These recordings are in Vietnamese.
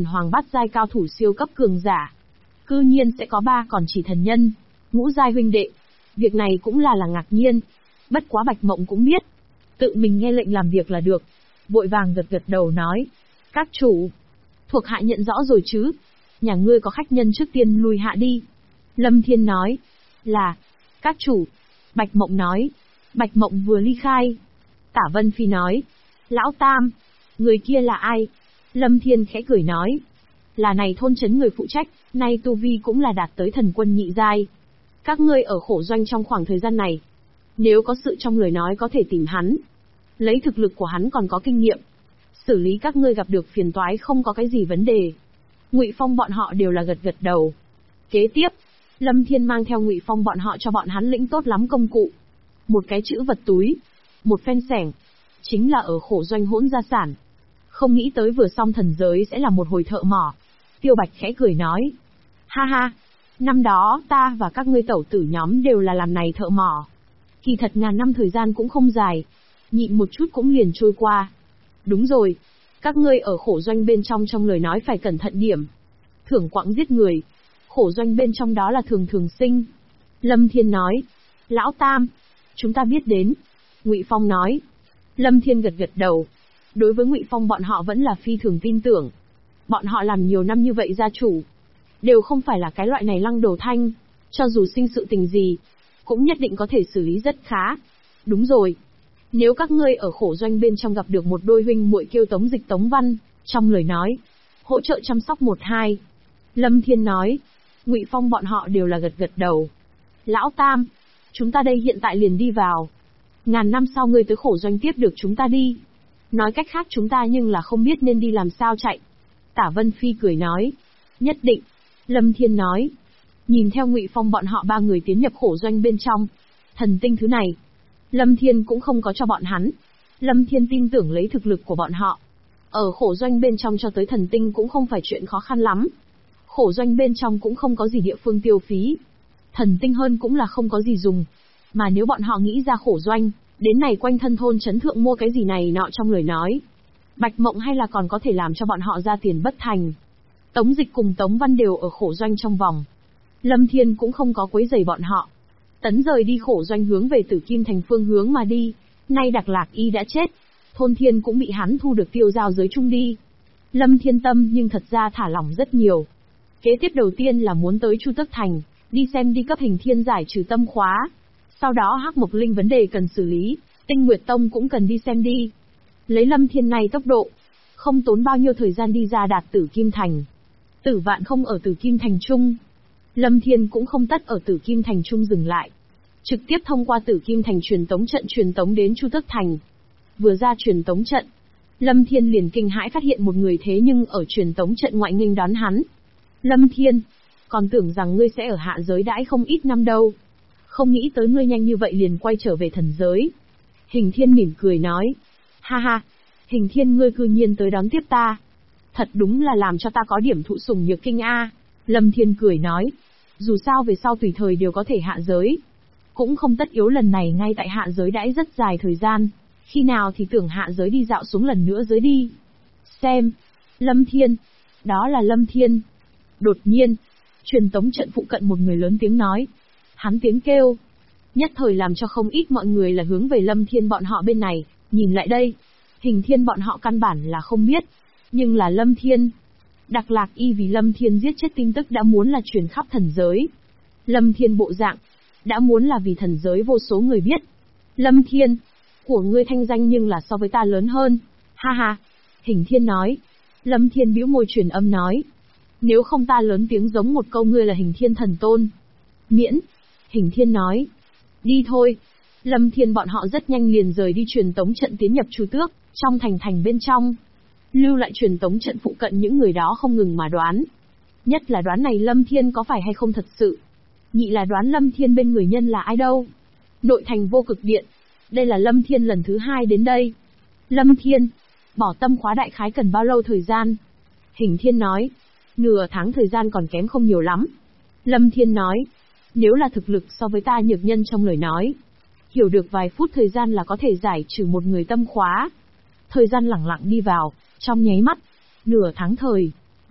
Hoàng bát giai cao thủ siêu cấp cường giả. Cư nhiên sẽ có 3 còn chỉ thần nhân, ngũ giai huynh đệ. Việc này cũng là ngạc nhiên. Bất quá Bạch Mộng cũng biết, tự mình nghe lệnh làm việc là được. Vội vàng gật đầu nói, các chủ, thuộc hạ nhận rõ rồi chứ. Nhà ngươi có khách nhân trước tiên lui hạ đi. Lâm Thiên nói, là, các chủ. Bạch Mộng nói. Bạch Mộng vừa ly khai, Tả Vân Phi nói, lão Tam, người kia là ai? Lâm Thiên khẽ cười nói, là này thôn trấn người phụ trách, nay tu vi cũng là đạt tới thần quân nhị giai. Các ngươi ở khổ doanh trong khoảng thời gian này, nếu có sự trong lời nói có thể tìm hắn. Lấy thực lực của hắn còn có kinh nghiệm, xử lý các ngươi gặp được phiền toái không có cái gì vấn đề. Ngụy Phong bọn họ đều là gật đầu. Kế tiếp, Lâm Thiên mang theo Ngụy Phong bọn họ cho bọn hắn lĩnh tốt lắm công cụ. Một cái chữ vật túi, một phen xẻng, chính là ở khổ doanh hỗn gia sản. Không nghĩ tới vừa xong thần giới sẽ là một hồi thợ mỏ. Tiêu Bạch khẽ cười nói, ha ha, năm đó ta và các ngươi tẩu tử nhóm đều là làm này thợ mỏ. Kỳ thật ngàn năm thời gian cũng không dài, nhịn một chút cũng liền trôi qua. Đúng rồi, các ngươi ở khổ doanh bên trong lời nói phải cẩn thận điểm. Thưởng quặng giết người, khổ doanh bên trong đó là thường sinh. Lâm Thiên nói, lão Tam, chúng ta biết đến. Ngụy Phong nói. Lâm Thiên gật đầu. Đối với Ngụy Phong bọn họ vẫn là phi thường tin tưởng. Bọn họ làm nhiều năm như vậy gia chủ, đều không phải là cái loại này lăng đầu thanh, cho dù sinh sự tình gì, cũng nhất định có thể xử lý rất khá. Đúng rồi, nếu các ngươi ở khổ doanh bên trong gặp được một đôi huynh muội kêu Tống Dịch Tống Văn, trong lời nói, hỗ trợ chăm sóc một hai. Lâm Thiên nói. Ngụy Phong bọn họ đều là gật đầu. Lão Tam, chúng ta đây hiện tại liền đi vào. Ngàn năm sau ngươi tới khổ doanh tiếp được chúng ta đi. Nói cách khác chúng ta nhưng là không biết nên đi làm sao chạy. Tả Vân Phi cười nói. Nhất định. Lâm Thiên nói. Nhìn theo Ngụy Phong bọn họ 3 người tiến nhập khổ doanh bên trong. Thần tinh thứ này, Lâm Thiên cũng không có cho bọn hắn. Lâm Thiên tin tưởng lấy thực lực của bọn họ, ở khổ doanh bên trong cho tới thần tinh cũng không phải chuyện khó khăn lắm. Khổ doanh bên trong cũng không có gì địa phương tiêu phí. Thần tinh hơn cũng là không có gì dùng. Mà nếu bọn họ nghĩ ra khổ doanh, đến này quanh thân thôn trấn thượng mua cái gì này nọ trong lời nói, Bạch Mộng hay là còn có thể làm cho bọn họ ra tiền bất thành. Tống Dịch cùng Tống Văn đều ở khổ doanh trong vòng. Lâm Thiên cũng không có quấy rầy bọn họ. Tấn rời đi khổ doanh hướng về Tử Kim Thành phương hướng mà đi. Nay Đặc Lạc Y đã chết, thôn Thiên cũng bị hắn thu được tiêu giao giới chung đi. Lâm Thiên tâm nhưng thật ra thả lỏng rất nhiều. Kế tiếp đầu tiên là muốn tới Chu Tước Thành, đi xem đi cấp Hình Thiên giải trừ tâm khóa. Sau đó Hắc Mộc Linh vấn đề cần xử lý, Tinh Nguyệt Tông cũng cần đi xem đi. Lấy Lâm Thiên này tốc độ, không tốn bao nhiêu thời gian đi ra đạt Tử Kim Thành. Tử Vạn không ở Tử Kim Thành Trung, Lâm Thiên cũng không tất ở Tử Kim Thành Trung dừng lại. Trực tiếp thông qua Tử Kim Thành truyền tống trận truyền tống đến Chu Tước Thành. Vừa ra truyền tống trận, Lâm Thiên liền kinh hãi phát hiện một người thế nhưng ở truyền tống trận ngoại nghênh đón hắn. Lâm Thiên, còn tưởng rằng ngươi sẽ ở hạ giới đãi không ít năm đâu. Không nghĩ tới ngươi nhanh như vậy liền quay trở về thần giới. Hình Thiên mỉm cười nói. Ha ha, Hình Thiên ngươi cư nhiên tới đón tiếp ta. Thật đúng là làm cho ta có điểm thụ sủng nhược kinh a. Lâm Thiên cười nói. Dù sao về sau tùy thời đều có thể hạ giới. Cũng không tất yếu lần này ngay tại hạ giới đãi rất dài thời gian. Khi nào thì tưởng hạ giới đi dạo xuống lần nữa giới đi. Xem. Lâm Thiên. Đó là Lâm Thiên. Đột nhiên, truyền tống trận phụ cận một người lớn tiếng nói. Hắn tiếng kêu, nhất thời làm cho không ít mọi người là hướng về Lâm Thiên bọn họ bên này, nhìn lại đây. Hình Thiên bọn họ căn bản là không biết, nhưng là Lâm Thiên. Đặc Lạc Y vì Lâm Thiên giết chết tin tức đã muốn là truyền khắp thần giới. Lâm Thiên bộ dạng, đã muốn là vì thần giới vô số người biết. Lâm Thiên, của ngươi thanh danh nhưng là so với ta lớn hơn. Ha ha, Hình Thiên nói. Lâm Thiên bĩu môi truyền âm nói. Nếu không ta lớn tiếng giống một câu ngươi là Hình Thiên thần tôn. Miễn. Hình Thiên nói. Đi thôi. Lâm Thiên bọn họ rất nhanh liền rời đi truyền tống trận tiến nhập Chu Tước, trong thành bên trong. Lưu lại truyền tống trận phụ cận những người đó không ngừng mà đoán. Nhất là đoán này Lâm Thiên có phải hay không thật sự. Nhị là đoán Lâm Thiên bên người nhân là ai đâu. Nội thành Vô Cực Điện. Đây là Lâm Thiên lần thứ 2 đến đây. Lâm Thiên, bỏ tâm khóa đại khái cần bao lâu thời gian? Hình Thiên nói. Nửa tháng thời gian còn kém không nhiều lắm. Lâm Thiên nói. Nếu là thực lực so với ta nhược nhân trong lời nói, hiểu được vài phút thời gian là có thể giải trừ một người tâm khóa. Thời gian lẳng lặng đi vào, trong nháy mắt, nửa tháng thời,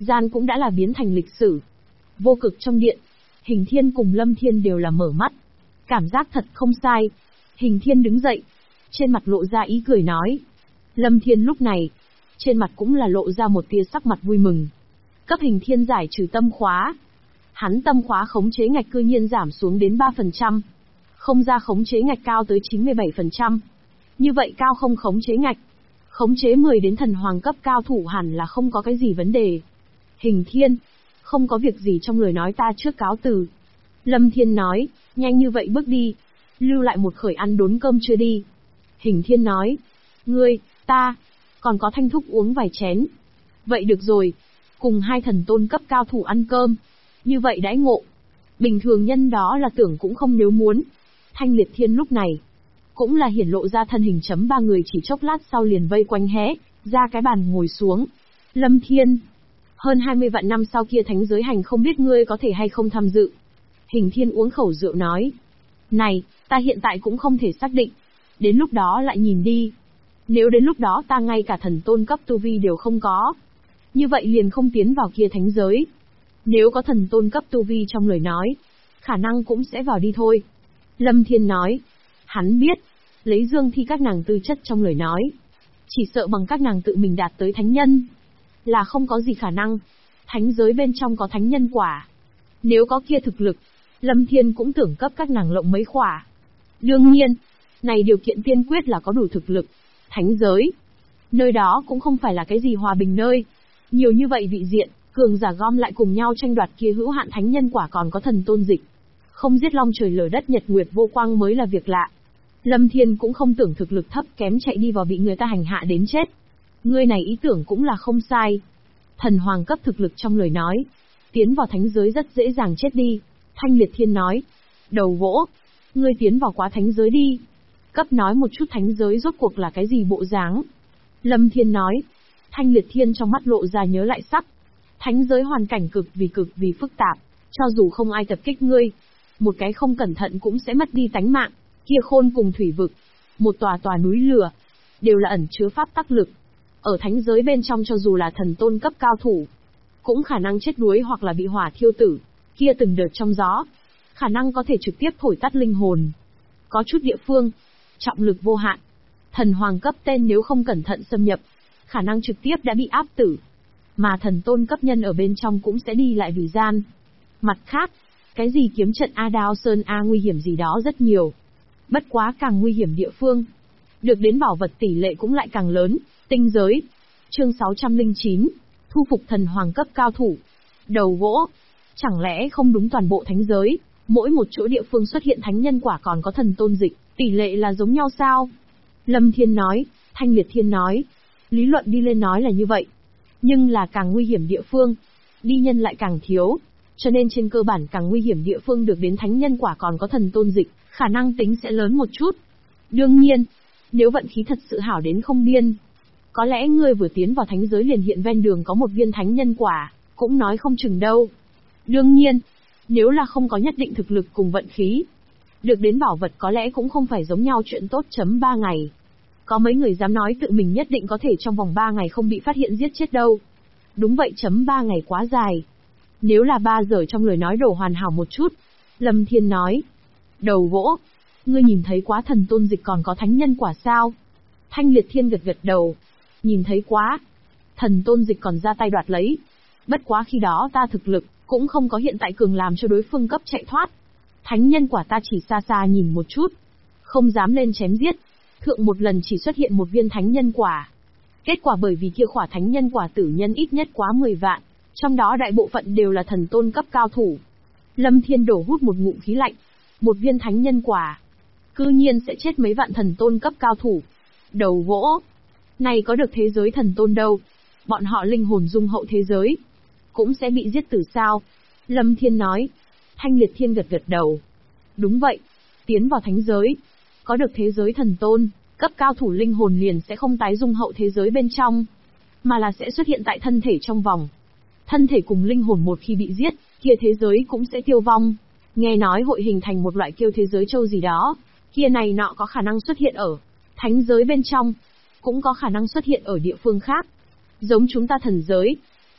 gian cũng đã là biến thành lịch sử. Vô cực trong điện, Hình Thiên cùng Lâm Thiên đều là mở mắt. Cảm giác thật không sai. Hình Thiên đứng dậy, trên mặt lộ ra ý cười nói. Lâm Thiên lúc này, trên mặt cũng là lộ ra một tia sắc mặt vui mừng. Cấp Hình Thiên giải trừ tâm khóa. Hắn tâm khóa khống chế ngạch cư nhiên giảm xuống đến 3%. Không ra khống chế ngạch cao tới 97%. Như vậy cao không khống chế ngạch. Khống chế 10 đến thần hoàng cấp cao thủ hẳn là không có cái gì vấn đề. Hình Thiên, không có việc gì trong lời nói ta trước cáo từ. Lâm Thiên nói, nhanh như vậy bước đi. Lưu lại một khởi ăn đốn cơm chưa đi. Hình Thiên nói, ngươi, ta, còn có Thanh Thúc uống vài chén. Vậy được rồi, cùng hai thần tôn cấp cao thủ ăn cơm. Như vậy đãi ngộ. Bình thường nhân đó là tưởng cũng không nếu muốn. Thanh Liệt Thiên lúc này, cũng là hiển lộ ra thân hình chấm ba người chỉ chốc lát sau liền vây quanh hé, ra cái bàn ngồi xuống. Lâm Thiên, hơn 20 vạn năm sau kia thánh giới hành không biết ngươi có thể hay không tham dự. Hình Thiên uống khẩu rượu nói. Này, ta hiện tại cũng không thể xác định. Đến lúc đó lại nhìn đi. Nếu đến lúc đó ta ngay cả thần tôn cấp tu vi đều không có. Như vậy liền không tiến vào kia thánh giới. Nếu có thần tôn cấp tu vi trong lời nói, khả năng cũng sẽ vào đi thôi. Lâm Thiên nói. Hắn biết, lấy Dương Thi các nàng tư chất trong lời nói. Chỉ sợ bằng các nàng tự mình đạt tới thánh nhân. Là không có gì khả năng. Thánh giới bên trong có thánh nhân quả. Nếu có kia thực lực, Lâm Thiên cũng tưởng cấp các nàng lộng mấy khỏa. Đương nhiên, này điều kiện tiên quyết là có đủ thực lực. Thánh giới, nơi đó cũng không phải là cái gì hòa bình nơi. Nhiều như vậy vị diện, cường giả gom lại cùng nhau tranh đoạt kia hữu hạn thánh nhân quả còn có thần tôn dịch. Không giết long trời lở đất nhật nguyệt vô quang mới là việc lạ. Lâm Thiên cũng không tưởng thực lực thấp kém chạy đi vào bị người ta hành hạ đến chết. Ngươi này ý tưởng cũng là không sai. Thần hoàng cấp thực lực trong lời nói, tiến vào thánh giới rất dễ dàng chết đi. Thanh Liệt Thiên nói, đầu gỗ, ngươi tiến vào quá thánh giới đi. Cấp nói một chút thánh giới rốt cuộc là cái gì bộ dáng. Lâm Thiên nói, Thanh Liệt Thiên trong mắt lộ ra nhớ lại sắc. Thánh giới hoàn cảnh cực vì phức tạp, cho dù không ai tập kích ngươi, một cái không cẩn thận cũng sẽ mất đi tánh mạng. Kia khôn cùng thủy vực, một tòa núi lửa, đều là ẩn chứa pháp tắc lực. Ở thánh giới bên trong cho dù là thần tôn cấp cao thủ, cũng khả năng chết đuối hoặc là bị hỏa thiêu tử. Kia từng đợt trong gió, khả năng có thể trực tiếp thổi tắt linh hồn. Có chút địa phương, trọng lực vô hạn, thần hoàng cấp tên nếu không cẩn thận xâm nhập, khả năng trực tiếp đã bị áp tử. Mà thần tôn cấp nhân ở bên trong cũng sẽ đi lại vì gian. Mặt khác, cái gì kiếm trận A Đao Sơn A nguy hiểm gì đó rất nhiều. Bất quá càng nguy hiểm địa phương, được đến bảo vật tỷ lệ cũng lại càng lớn. Tinh giới, chương 609, thu phục thần hoàng cấp cao thủ. Đầu gỗ, chẳng lẽ không đúng toàn bộ thánh giới, mỗi một chỗ địa phương xuất hiện thánh nhân quả còn có thần tôn dịch, tỷ lệ là giống nhau sao? Lâm Thiên nói, Thanh Liệt Thiên nói, lý luận đi lên nói là như vậy. Nhưng là càng nguy hiểm địa phương, đi nhân lại càng thiếu, cho nên trên cơ bản càng nguy hiểm địa phương được đến thánh nhân quả còn có thần tôn dịch, khả năng tính sẽ lớn một chút. Đương nhiên, nếu vận khí thật sự hảo đến không biên, có lẽ ngươi vừa tiến vào thánh giới liền hiện ven đường có một viên thánh nhân quả, cũng nói không chừng đâu. Đương nhiên, nếu là không có nhất định thực lực cùng vận khí, được đến bảo vật có lẽ cũng không phải giống nhau chuyện tốt. 3 ngày. Có mấy người dám nói tự mình nhất định có thể trong vòng 3 ngày không bị phát hiện giết chết đâu. Đúng vậy. 3 ngày quá dài. Nếu là 3 giờ trong lời nói đổ hoàn hảo một chút. Lâm Thiên nói. Đầu gỗ, ngươi nhìn thấy quá thần tôn dịch còn có thánh nhân quả sao? Thanh Liệt Thiên gật đầu. Nhìn thấy quá. Thần tôn dịch còn ra tay đoạt lấy. Bất quá khi đó ta thực lực, cũng không có hiện tại cường làm cho đối phương cấp chạy thoát. Thánh nhân quả ta chỉ xa xa nhìn một chút. Không dám lên chém giết. Thượng một lần chỉ xuất hiện một viên thánh nhân quả. Kết quả bởi vì kia khỏa thánh nhân quả tử nhân ít nhất quá 10 vạn. Trong đó đại bộ phận đều là thần tôn cấp cao thủ. Lâm Thiên đổ hút một ngụm khí lạnh. Một viên thánh nhân quả, cư nhiên sẽ chết mấy vạn thần tôn cấp cao thủ. Đầu gỗ, này có được thế giới thần tôn đâu. Bọn họ linh hồn dung hậu thế giới, cũng sẽ bị giết tử sao? Lâm Thiên nói. Thanh Liệt Thiên gật đầu. Đúng vậy, tiến vào thánh giới, có được thế giới thần tôn, cấp cao thủ linh hồn liền sẽ không tái dung hậu thế giới bên trong, mà là sẽ xuất hiện tại thân thể trong vòng. Thân thể cùng linh hồn một khi bị giết, kia thế giới cũng sẽ tiêu vong. Nghe nói hội hình thành một loại kêu thế giới châu gì đó, kia này nọ có khả năng xuất hiện ở thánh giới bên trong, cũng có khả năng xuất hiện ở địa phương khác. Giống chúng ta thần giới,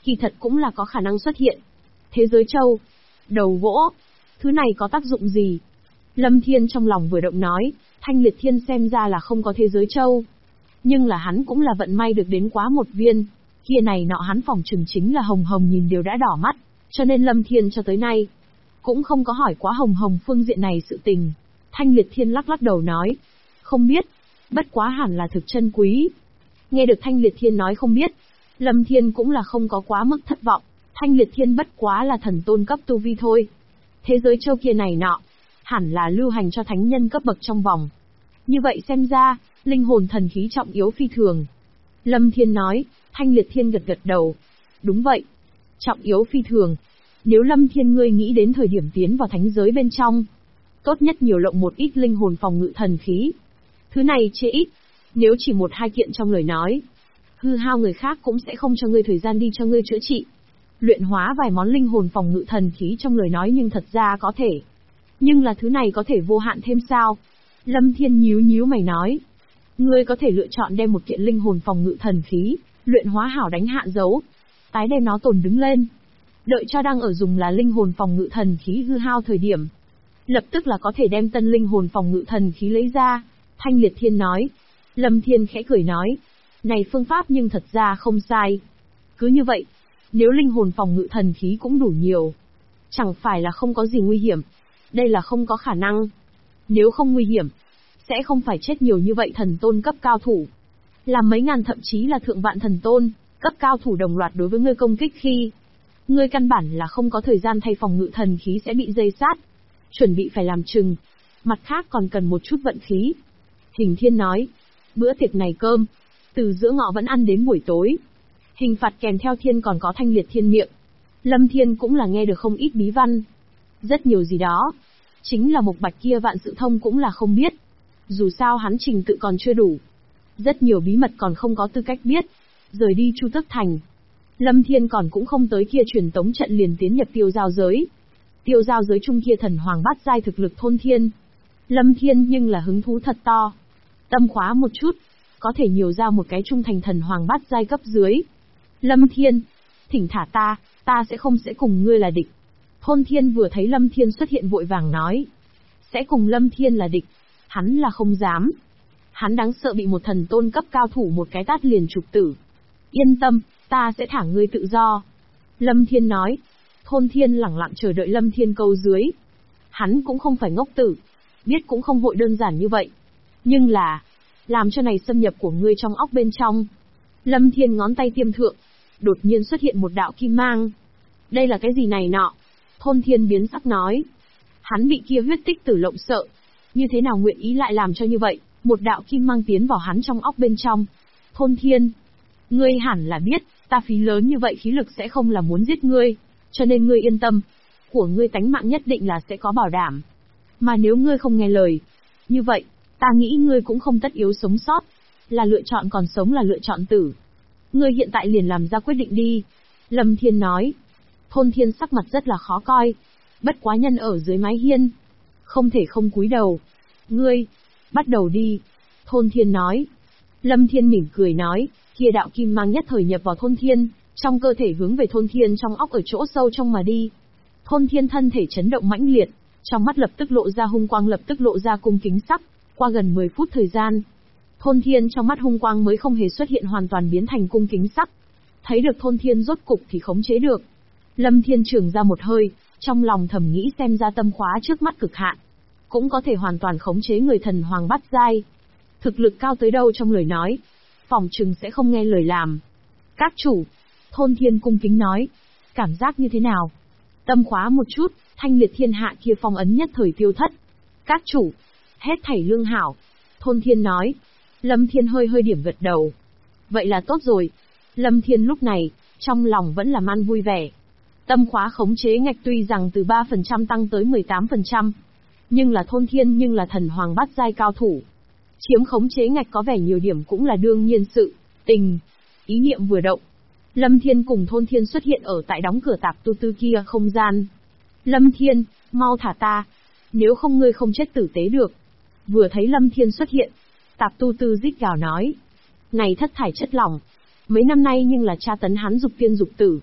kỳ thật cũng là có khả năng xuất hiện. Thế giới châu, đầu gỗ, thứ này có tác dụng gì? Lâm Thiên trong lòng vừa động nói, Thanh Liệt Thiên xem ra là không có thế giới châu. Nhưng là hắn cũng là vận may được đến quá một viên, kia này nọ hắn phỏng chừng chính là Hồng Hồng nhìn đều đã đỏ mắt, cho nên Lâm Thiên cho tới nay cũng không có hỏi quá Hồng Hồng phương diện này sự tình. Thanh Liệt Thiên lắc lắc đầu nói, không biết, bất quá hẳn là thực chân quý. Nghe được Thanh Liệt Thiên nói không biết, Lâm Thiên cũng là không có quá mức thất vọng, Thanh Liệt Thiên bất quá là thần tôn cấp tu vi thôi. Thế giới châu kia này nọ, hẳn là lưu hành cho thánh nhân cấp bậc trong vòng. Như vậy xem ra, linh hồn thần khí trọng yếu phi thường. Lâm Thiên nói, Thanh Liệt Thiên gật gật đầu. Đúng vậy, trọng yếu phi thường. Nếu Lâm Thiên ngươi nghĩ đến thời điểm tiến vào thánh giới bên trong, tốt nhất nhiều lộng một ít linh hồn phòng ngự thần khí. Thứ này chê ít, nếu chỉ một hai kiện trong lời nói, hư hao người khác cũng sẽ không cho ngươi thời gian đi cho ngươi chữa trị. Luyện hóa vài món linh hồn phòng ngự thần khí trong lời nói nhưng thật ra có thể. Nhưng là thứ này có thể vô hạn thêm sao? Lâm Thiên nhíu nhíu mày nói. Ngươi có thể lựa chọn đem một kiện linh hồn phòng ngự thần khí, luyện hóa hảo đánh hạ dấu, tái đem nó tồn đứng lên. Đợi cho đang ở dùng là linh hồn phòng ngự thần khí hư hao thời điểm, lập tức là có thể đem tân linh hồn phòng ngự thần khí lấy ra. Thanh Liệt Thiên nói. Lâm Thiên khẽ cười nói. Này phương pháp nhưng thật ra không sai. Cứ như vậy, nếu linh hồn phòng ngự thần khí cũng đủ nhiều, chẳng phải là không có gì nguy hiểm. Đây là không có khả năng. Nếu không nguy hiểm, sẽ không phải chết nhiều như vậy thần tôn cấp cao thủ. Làm mấy ngàn thậm chí là thượng vạn thần tôn, cấp cao thủ đồng loạt đối với ngươi công kích khi ngươi căn bản là không có thời gian thay phòng ngự thần khí sẽ bị dây sát. Chuẩn bị phải làm chừng. Mặt khác còn cần một chút vận khí. Hình Thiên nói, bữa tiệc này cơm, từ giữa ngọ vẫn ăn đến buổi tối. Hình phạt kèm theo thiên còn có Thanh Liệt Thiên miệng. Lâm Thiên cũng là nghe được không ít bí văn. Rất nhiều gì đó. Chính là Mộc Bạch kia vạn sự thông cũng là không biết. Dù sao hắn trình tự còn chưa đủ. Rất nhiều bí mật còn không có tư cách biết. Rời đi Chu Tước Thành, Lâm Thiên còn cũng không tới kia truyền tống trận liền tiến nhập tiêu giao giới. Tiêu giao giới trung kia thần hoàng bát giai thực lực thôn thiên. Lâm Thiên nhưng là hứng thú thật to. Tâm khóa một chút, có thể nhiều ra một cái trung thành thần hoàng bát giai cấp dưới. Lâm Thiên, thỉnh thả ta sẽ không cùng ngươi là địch. Thôn Thiên vừa thấy Lâm Thiên xuất hiện vội vàng nói. Sẽ cùng Lâm Thiên là địch, hắn là không dám. Hắn đáng sợ bị một thần tôn cấp cao thủ một cái tát liền trục tử. Yên tâm, ta sẽ thả ngươi tự do. Lâm Thiên nói. Thôn Thiên lẳng lặng chờ đợi Lâm Thiên câu dưới. Hắn cũng không phải ngốc tử, biết cũng không vội đơn giản như vậy. Nhưng là, làm cho này xâm nhập của ngươi trong óc bên trong. Lâm Thiên ngón tay tiêm thượng, đột nhiên xuất hiện một đạo kim mang. Đây là cái gì này nọ? Thôn Thiên biến sắc nói. Hắn bị kia huyết tích tử lộng sợ. Như thế nào nguyện ý lại làm cho như vậy? Một đạo kim mang tiến vào hắn trong óc bên trong. Thôn Thiên, ngươi hẳn là biết, ta phí lớn như vậy khí lực sẽ không là muốn giết ngươi. Cho nên ngươi yên tâm, của ngươi tánh mạng nhất định là sẽ có bảo đảm. Mà nếu ngươi không nghe lời, như vậy, ta nghĩ ngươi cũng không tất yếu sống sót. Là lựa chọn còn sống là lựa chọn tử. Ngươi hiện tại liền làm ra quyết định đi. Lâm Thiên nói. Thôn Thiên sắc mặt rất là khó coi. Bất quá nhân ở dưới mái hiên, không thể không cúi đầu. Ngươi, bắt đầu đi. Thôn Thiên nói. Lâm Thiên mỉm cười nói, kia đạo kim mang nhất thời nhập vào Thôn Thiên, trong cơ thể hướng về Thôn Thiên trong óc ở chỗ sâu trong mà đi. Thôn Thiên thân thể chấn động mãnh liệt, trong mắt lập tức lộ ra hung quang lập tức lộ ra cung kính sắc. Qua gần 10 phút thời gian, Thôn Thiên trong mắt hung quang mới không hề xuất hiện hoàn toàn biến thành cung kính sắc. Thấy được Thôn Thiên rốt cục thì khống chế được. Lâm Thiên trường ra một hơi, trong lòng thầm nghĩ xem ra tâm khóa trước mắt cực hạn, cũng có thể hoàn toàn khống chế người thần hoàng bát giai. Thực lực cao tới đâu trong lời nói, phỏng chừng sẽ không nghe lời làm. Các chủ, Thôn Thiên cung kính nói, cảm giác như thế nào? Tâm khóa một chút, Thanh Liệt Thiên hạ kia phong ấn nhất thời tiêu thất. Các chủ, hết thảy lương hảo. Thôn Thiên nói. Lâm Thiên hơi điểm gật đầu. Vậy là tốt rồi. Lâm Thiên lúc này, trong lòng vẫn là man vui vẻ. Tâm khóa khống chế ngạch tuy rằng từ 3% tăng tới 18%. Nhưng là Thôn Thiên nhưng là thần hoàng bát giai cao thủ. Chiếm khống chế ngạch có vẻ nhiều điểm cũng là đương nhiên sự tình. Ý niệm vừa động, Lâm Thiên cùng Thôn Thiên xuất hiện ở tại đóng cửa tạp tu tư kia không gian. Lâm Thiên, mau thả ta. Nếu không ngươi không chết tử tế được. Vừa thấy Lâm Thiên xuất hiện, tạp tu tư rít gào nói. Này thất thải chất lỏng. Mấy năm nay nhưng là tra tấn hắn dục tiên dục tử.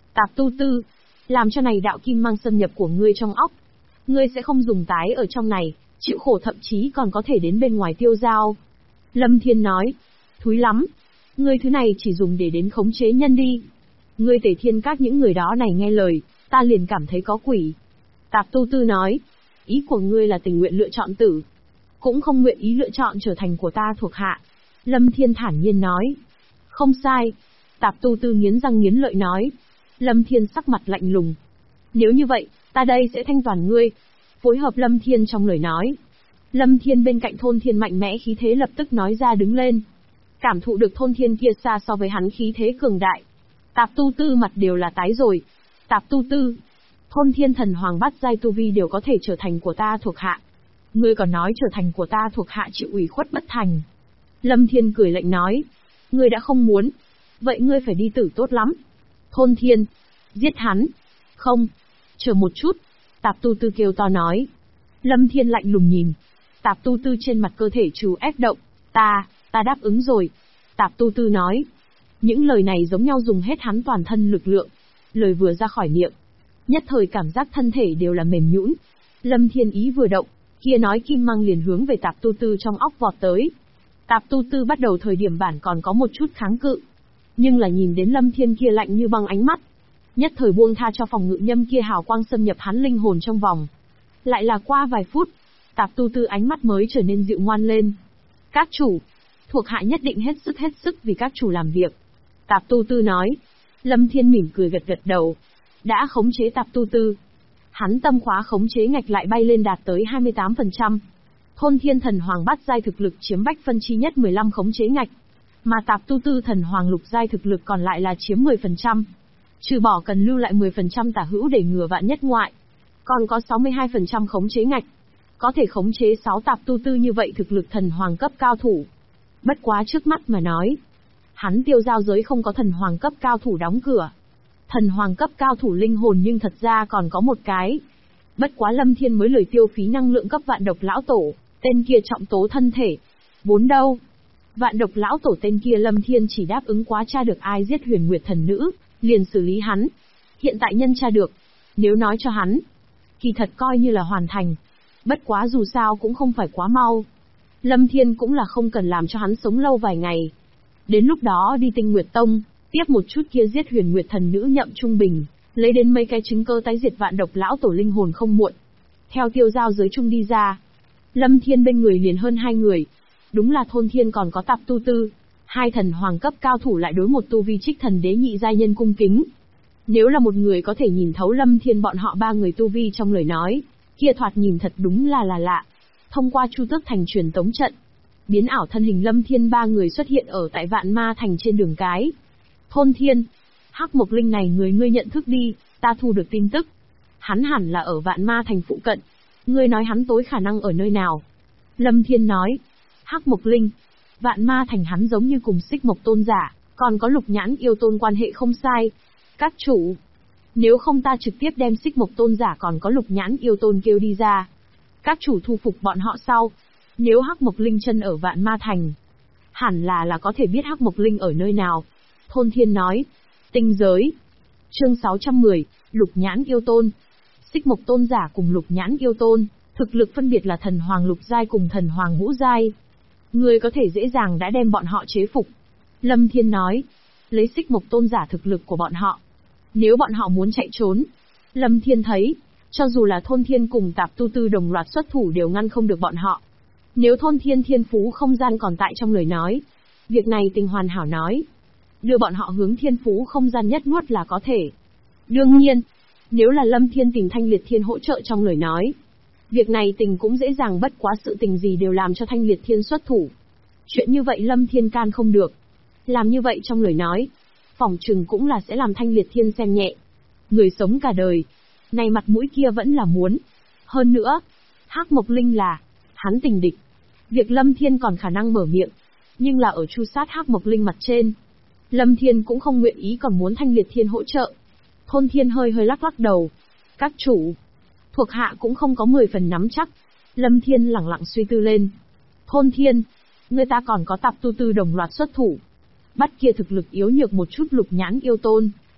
Tạp Tu Tư, làm cho này đạo kim mang xâm nhập của ngươi trong óc. Ngươi sẽ không dùng tái ở trong này, chịu khổ thậm chí còn có thể đến bên ngoài tiêu dao. Lâm Thiên nói, thúi lắm. Ngươi thứ này chỉ dùng để đến khống chế nhân đi. Ngươi Tề Thiên Các những người đó này nghe lời, ta liền cảm thấy có quỷ. Tạp Tu Tư nói, ý của ngươi là tình nguyện lựa chọn tử, cũng không nguyện ý lựa chọn trở thành của ta thuộc hạ. Lâm Thiên thản nhiên nói, không sai. Tạp Tu Tư nghiến răng nghiến lợi nói. Lâm Thiên sắc mặt lạnh lùng. Nếu như vậy, ta đây sẽ thanh toàn ngươi. Phối hợp Lâm Thiên trong lời nói. Lâm Thiên bên cạnh Thôn Thiên mạnh mẽ khí thế lập tức nói ra đứng lên. Cảm thụ được Thôn Thiên kia xa so với hắn khí thế cường đại. Tạp Tu Tư mặt đều là tái rồi. Tạp Tu Tư, Thôn Thiên thần hoàng bát giai tu vi đều có thể trở thành của ta thuộc hạ. Ngươi còn nói trở thành của ta thuộc hạ chịu ủy khuất bất thành. Lâm Thiên cười lạnh nói, ngươi đã không muốn, vậy ngươi phải đi tử tốt lắm. Thôn Thiên, giết hắn. Không, chờ một chút. Tạp Tu Tư kêu to nói. Lâm Thiên lạnh lùng nhìn. Tạp Tu Tư trên mặt cơ thể chú ép động. Ta đáp ứng rồi. Tạp Tu Tư nói. Những lời này giống nhau dùng hết hắn toàn thân lực lượng. Lời vừa ra khỏi miệng, nhất thời cảm giác thân thể đều là mềm nhũn. Lâm Thiên ý vừa động, kia nói kim mang liền hướng về Tạp Tu Tư trong óc vọt tới. Tạp Tu Tư bắt đầu thời điểm bản còn có một chút kháng cự, nhưng là nhìn đến Lâm Thiên kia lạnh như băng ánh mắt, nhất thời buông tha cho phòng ngự nhâm kia hào quang xâm nhập hắn linh hồn trong vòng. Lại là qua vài phút, Tạp Tu Tư ánh mắt mới trở nên dịu ngoan lên. Các chủ, thuộc hạ nhất định hết sức vì các chủ làm việc. Tạp Tu Tư nói. Lâm Thiên mỉm cười gật gật đầu. Đã khống chế Tạp Tu Tư, hắn tâm khóa khống chế ngạch lại bay lên đạt tới 28%. Thôn Thiên thần hoàng bát giai thực lực chiếm bách phân chi nhất 15 khống chế ngạch, mà Tạp Tu Tư thần hoàng lục giai thực lực còn lại là chiếm 10%. Trừ bỏ cần lưu lại 10% tả hữu để ngừa vạn nhất ngoại, còn có 62% khống chế ngạch. Có thể khống chế 6 Tạp Tu Tư như vậy thực lực thần hoàng cấp cao thủ. Bất quá trước mắt mà nói, hắn tiêu giao giới không có thần hoàng cấp cao thủ đóng cửa. Thần hoàng cấp cao thủ linh hồn nhưng thật ra còn có một cái. Bất quá Lâm Thiên mới lười tiêu phí năng lượng cấp vạn độc lão tổ, tên kia trọng tố thân thể. Vốn đâu? Vạn độc lão tổ tên kia Lâm Thiên chỉ đáp ứng quá tra được ai giết Huyền Nguyệt thần nữ, liền xử lý hắn. Hiện tại nhân tra được, nếu nói cho hắn, kỳ thật coi như là hoàn thành. Bất quá dù sao cũng không phải quá mau. Lâm Thiên cũng là không cần làm cho hắn sống lâu vài ngày. Đến lúc đó đi Tinh Nguyệt Tông, tiếp một chút kia giết Huyền Nguyệt thần nữ Nhậm Trung Bình, lấy đến mấy cái chứng cơ tái diệt vạn độc lão tổ linh hồn không muộn. Theo tiêu giao giới chung đi ra, Lâm Thiên bên người liền hơn 2 người. Đúng là Thôn Thiên còn có Tạp Tu Tư, 2 thần hoàng cấp cao thủ lại đối một tu vi Trích Thần Đế nhị giai nhân cung kính. Nếu là một người có thể nhìn thấu Lâm Thiên bọn họ 3 người tu vi trong lời nói, kia thoạt nhìn thật đúng là lạ. Thông qua Chu Tước Thành truyền tống trận, biến ảo thân hình Lâm Thiên 3 người xuất hiện ở tại Vạn Ma Thành trên đường cái. Thôn Thiên, Hắc Mộc Linh này ngươi nhận thức đi, ta thu được tin tức. Hắn hẳn là ở Vạn Ma Thành phụ cận. Ngươi nói hắn tối khả năng ở nơi nào? Lâm Thiên nói. Hắc Mộc Linh, Vạn Ma Thành hắn giống như cùng Xích Mộc Tôn giả, còn có Lục Nhãn Yêu Tôn quan hệ không sai. Các chủ, nếu không ta trực tiếp đem Xích Mộc Tôn giả còn có Lục Nhãn Yêu Tôn kêu đi ra. Các chủ thu phục bọn họ sau. Nếu Hắc Mộc Linh chân ở Vạn Ma Thành, hẳn là có thể biết Hắc Mộc Linh ở nơi nào. Thôn Thiên nói. Tinh giới. Chương 610, Lục Nhãn Yêu Tôn. Xích Mộc Tôn giả cùng Lục Nhãn Yêu Tôn, thực lực phân biệt là thần hoàng lục giai cùng thần hoàng ngũ giai. Người có thể dễ dàng đã đem bọn họ chế phục. Lâm Thiên nói. Lấy Xích Mộc Tôn giả thực lực của bọn họ, nếu bọn họ muốn chạy trốn, Lâm Thiên thấy, cho dù là Thôn Thiên cùng Tạp Tu Tư đồng loạt xuất thủ đều ngăn không được bọn họ. Nếu Thôn Thiên thiên phú không gian còn tại trong lời nói, việc này Tình hoàn hảo nói, đưa bọn họ hướng thiên phú không gian nhất nuốt là có thể. Đương nhiên, nếu là Lâm Thiên tìm Thanh Liệt Thiên hỗ trợ trong lời nói, việc này Tình cũng dễ dàng, bất quá sự tình gì đều làm cho Thanh Liệt Thiên xuất thủ. Chuyện như vậy Lâm Thiên can không được. Làm như vậy trong lời nói, phỏng chừng cũng là sẽ làm Thanh Liệt Thiên xem nhẹ. Người sống cả đời, này mặt mũi kia vẫn là muốn. Hơn nữa, Hắc Mộc Linh là hắn tình địch. Việc Lâm Thiên còn khả năng mở miệng, nhưng là ở chu sát Hắc Mộc Linh mặt trên, Lâm Thiên cũng không nguyện ý còn muốn Thanh Liệt Thiên hỗ trợ. Thôn Thiên hơi lắc đầu. Các chủ, thuộc hạ cũng không có 10 phần nắm chắc. Lâm Thiên lẳng lặng suy tư lên. Thôn Thiên, người ta còn có Tạp Tu Tư đồng loạt xuất thủ, bắt kia thực lực yếu nhược một chút Lục Nhãn Yêu Tôn,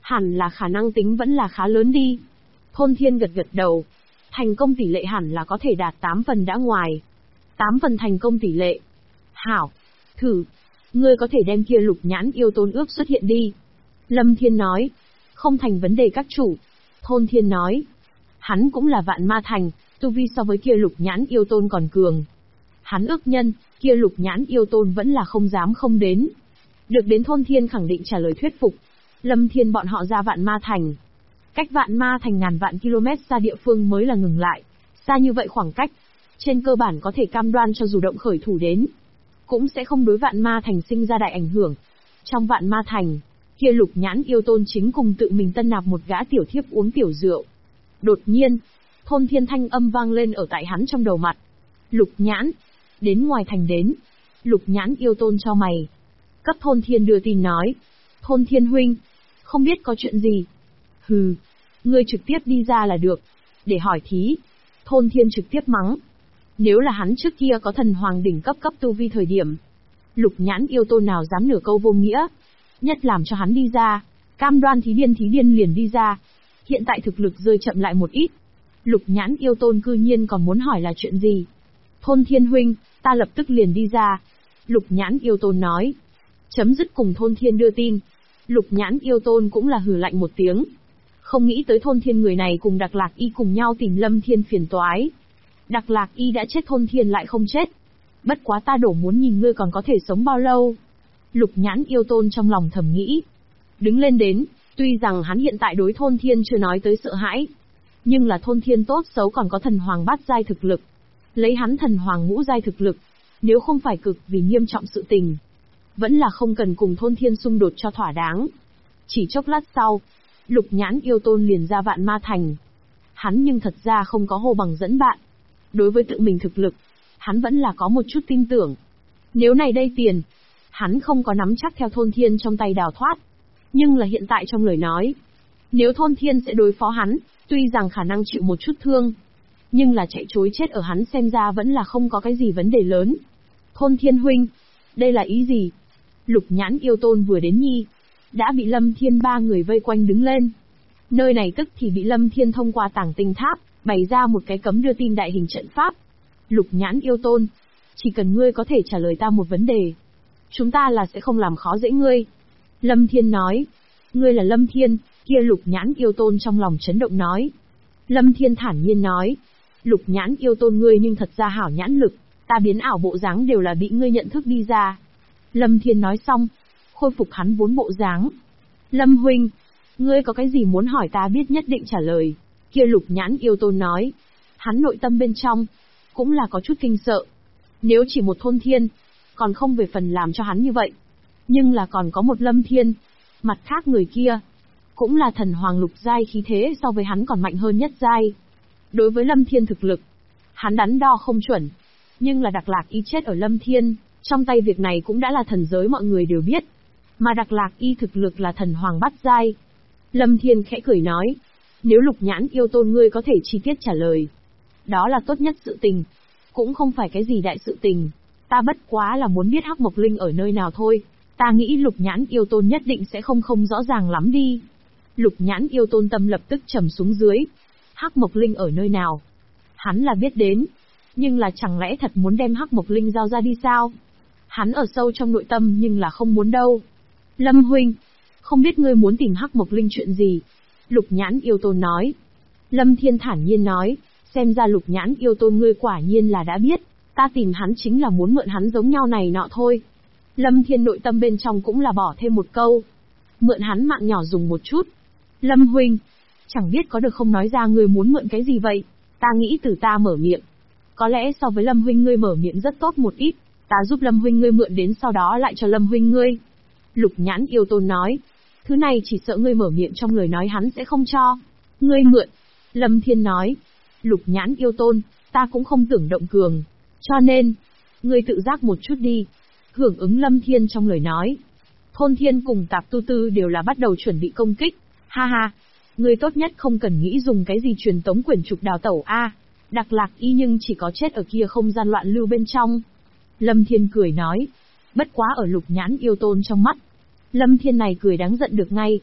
Hẳn là khả năng tính vẫn là khá lớn đi. Thôn Thiên gật gật đầu. Thành công tỷ lệ hẳn là có thể đạt 8 phần đã ngoài. 8 phần thành công tỷ lệ. Hảo. Thử. Ngươi có thể đem kia Lục Nhãn yêu tôn ước xuất hiện đi. Lâm Thiên nói. Không thành vấn đề các chủ. Thôn Thiên nói. Hắn cũng là vạn ma thành, tu vi so với kia Lục Nhãn yêu tôn còn cường. Hắn ước nhân, kia Lục Nhãn yêu tôn vẫn là không dám không đến. Được đến Thôn Thiên khẳng định trả lời thuyết phục. Lâm Thiên bọn họ ra vạn ma thành. Cách vạn ma thành ngàn vạn km xa địa phương mới là ngừng lại. Xa như vậy khoảng cách, trên cơ bản có thể cam đoan cho dù động khởi thủ đến, cũng sẽ không đối vạn ma thành sinh ra đại ảnh hưởng. Trong vạn ma thành, kia Lục Nhãn yêu tôn chính cùng tự mình tân nạp một gã tiểu thiếp uống tiểu rượu. Đột nhiên, Thôn Thiên thanh âm vang lên ở tại hắn trong đầu mặt. Lục Nhãn, đến ngoài thành đến. Lục Nhãn yêu tôn cho mày. Cấp Thôn Thiên đưa tin nói. Thôn Thiên huynh, không biết có chuyện gì. Hừ, ngươi trực tiếp đi ra là được. Để hỏi thí. Thôn Thiên trực tiếp mắng. Nếu là hắn trước kia có thần hoàng đỉnh cấp tu vi thời điểm, Lục Nhãn yêu tôn nào dám nửa câu vô nghĩa. Nhất làm cho hắn đi ra, cam đoan thí điên liền đi ra. Hiện tại thực lực rơi chậm lại một ít. Lục Nhãn yêu tôn cư nhiên còn muốn hỏi là chuyện gì. Thôn Thiên huynh, ta lập tức liền đi ra. Lục Nhãn yêu tôn nói. Chấm dứt cùng Thôn Thiên đưa tin. Lục Nhãn yêu tôn cũng là hừ lạnh một tiếng. Không nghĩ tới Thôn Thiên người này cùng Đạc Lạc Y cùng nhau tìm Lâm Thiên phiền toái. Đạc Lạc Y đã chết, Thôn Thiên lại không chết. Bất quá ta đổ muốn nhìn ngươi còn có thể sống bao lâu. Lục Nhãn yêu tôn trong lòng thầm nghĩ. Đứng lên đến, tuy rằng hắn hiện tại đối Thôn Thiên chưa nói tới sợ hãi, nhưng là Thôn Thiên tốt xấu còn có thần hoàng bát giai thực lực. Lấy hắn thần hoàng ngũ giai thực lực, nếu không phải cực vì nghiêm trọng sự tình, vẫn là không cần cùng Thôn Thiên xung đột cho thỏa đáng. Chỉ chốc lát sau, Lục Nhãn yêu tôn liền ra vạn ma thành. Hắn nhưng thật ra không có hồ bằng dẫn bạn. Đối với tự mình thực lực, hắn vẫn là có một chút tin tưởng. Nếu này đây tiền, hắn không có nắm chắc theo Thôn Thiên trong tay đào thoát. Nhưng là hiện tại trong lời nói, nếu Thôn Thiên sẽ đối phó hắn, tuy rằng khả năng chịu một chút thương, nhưng là chạy chối chết ở hắn xem ra vẫn là không có cái gì vấn đề lớn. Thôn Thiên huynh, đây là ý gì? Lục Nhãn yêu tôn vừa đến nhi, đã bị Lâm Thiên ba người vây quanh đứng lên. Nơi này tức thì bị Lâm Thiên thông qua tàng tinh tháp, bày ra một cái cấm đưa tin đại hình trận pháp. Lục Nhãn yêu tôn, chỉ cần ngươi có thể trả lời ta một vấn đề, chúng ta là sẽ không làm khó dễ ngươi. Lâm Thiên nói, ngươi là Lâm Thiên, kia Lục Nhãn yêu tôn trong lòng chấn động nói. Lâm Thiên thản nhiên nói, Lục Nhãn yêu tôn ngươi nhưng thật ra hảo nhãn lực, ta biến ảo bộ dáng đều là bị ngươi nhận thức đi ra. Lâm Thiên nói xong, khôi phục hắn vốn bộ dáng. Lâm huynh, ngươi có cái gì muốn hỏi ta biết nhất định trả lời. Kia Lục Nhãn yêu tôn nói, hắn nội tâm bên trong, cũng là có chút kinh sợ. Nếu chỉ một Thôn Thiên, còn không về phần làm cho hắn như vậy. Nhưng là còn có một Lâm Thiên, mặt khác người kia, cũng là thần hoàng lục giai khí thế so với hắn còn mạnh hơn nhất giai. Đối với Lâm Thiên thực lực, hắn đắn đo không chuẩn. Nhưng là Đạc Lạc Y chết ở Lâm Thiên, trong tay việc này cũng đã là thần giới mọi người đều biết. Mà Đạc Lạc Y thực lực là thần hoàng bát giai. Lâm Thiên khẽ cười nói, nếu Lục Nhãn yêu tôn ngươi có thể chi tiết trả lời, đó là tốt nhất sự tình. Cũng không phải cái gì đại sự tình. Ta bất quá là muốn biết Hắc Mộc Linh ở nơi nào thôi. Ta nghĩ Lục Nhãn yêu tôn nhất định sẽ không rõ ràng lắm đi. Lục Nhãn yêu tôn tâm lập tức trầm xuống dưới. Hắc Mộc Linh ở nơi nào? Hắn là biết đến. Nhưng là chẳng lẽ thật muốn đem Hắc Mộc Linh giao ra đi sao? Hắn ở sâu trong nội tâm nhưng là không muốn đâu. Lâm huynh, không biết ngươi muốn tìm Hắc Mộc Linh chuyện gì? Lục Nhãn yêu tôn nói. Lâm Thiên thản nhiên nói, xem ra Lục Nhãn yêu tôn ngươi quả nhiên là đã biết, ta tìm hắn chính là muốn mượn hắn giống nhau này nọ thôi. Lâm Thiên nội tâm bên trong cũng là bỏ thêm một câu. Mượn hắn mạng nhỏ dùng một chút. Lâm huynh, chẳng biết có được không nói ra ngươi muốn mượn cái gì vậy? Ta nghĩ từ ta mở miệng. Có lẽ so với Lâm huynh ngươi mở miệng rất tốt một ít, ta giúp Lâm huynh ngươi mượn đến sau đó lại cho Lâm huynh ngươi. Lục Nhãn yêu tôn nói, thứ này chỉ sợ ngươi mở miệng trong lời nói hắn sẽ không cho. Ngươi mượn. Lâm Thiên nói, Lục Nhãn yêu tôn, ta cũng không tưởng động cường. Cho nên, ngươi tự giác một chút đi. Hưởng ứng Lâm Thiên trong lời nói. Thôn Thiên cùng Tạp Tu Tư đều là bắt đầu chuẩn bị công kích. Ha ha, ngươi tốt nhất không cần nghĩ dùng cái gì truyền tống quyển trục đào tẩu a. Đạc Lạc Y nhưng chỉ có chết ở kia không gian loạn lưu bên trong. Lâm Thiên cười nói. Bất quá ở Lục Nhãn yêu tôn trong mắt, Lâm Thiên này cười đáng giận được ngay.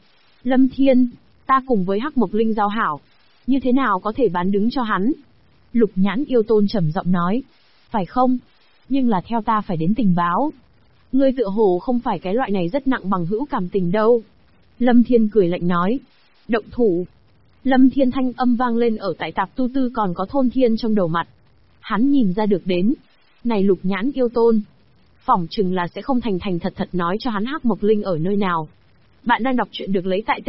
Lâm Thiên, ta cùng với Hắc Mộc Linh giao hảo, như thế nào có thể bán đứng cho hắn? Lục Nhãn Yêu Tôn trầm giọng nói. Phải không? Nhưng là theo ta phải đến tình báo. Ngươi tựa hồ không phải cái loại này rất nặng bằng hữu cảm tình đâu. Lâm Thiên cười lạnh nói. Động thủ. Lâm Thiên thanh âm vang lên ở tại Tạp Tu Tư còn có Thôn Thiên trong đầu mặt. Hắn nhìn ra được đến. Này Lục Nhãn Yêu Tôn. Phỏng chừng là sẽ không thành thật nói cho hắn Hắc Mộc Linh ở nơi nào. Bạn đang đọc truyện được lấy tại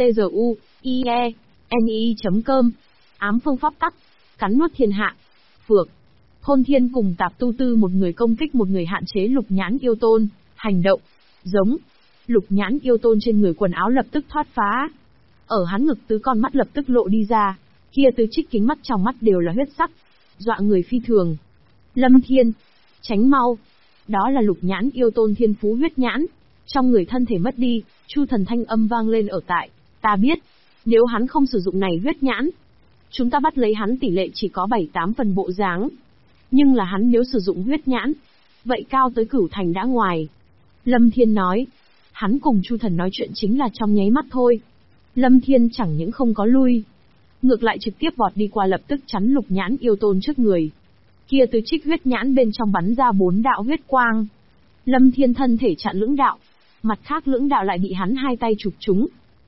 tzu.ie.ne.com. Ám phương pháp tắc. Cắn nuốt thiên hạ. Phược. Thôn Thiên cùng Tạp Tu Tư một người công kích một người hạn chế Lục Nhãn Yêu Tôn. Hành động. Giống. Lục Nhãn Yêu Tôn trên người quần áo lập tức thoát phá. Ở hắn ngực tứ con mắt lập tức lộ đi ra. Kia tứ trích kính mắt trong mắt đều là huyết sắc. Dọa người phi thường. Lâm Thiên. Tránh mau. Đó là Lục Nhãn Yêu Tôn thiên phú huyết nhãn. Trong người thân thể mất đi, Chu Thần thanh âm vang lên ở tại. Ta biết. Nếu hắn không sử dụng này huyết nhãn, chúng ta bắt lấy hắn tỷ lệ chỉ có 7-8 phần bộ dáng. Nhưng là hắn nếu sử dụng huyết nhãn, vậy cao tới cửu thành đã ngoài. Lâm Thiên nói. Hắn cùng Chu Thần nói chuyện chính là trong nháy mắt thôi. Lâm Thiên chẳng những không có lui, ngược lại trực tiếp vọt đi qua lập tức chắn Lục Nhãn Yêu Tôn trước người. Kia từ trích huyết nhãn bên trong bắn ra 4 đạo huyết quang. Lâm Thiên thân thể chặn lưỡng đạo, mặt khác lưỡng đạo lại bị hắn hai tay chụp trúng.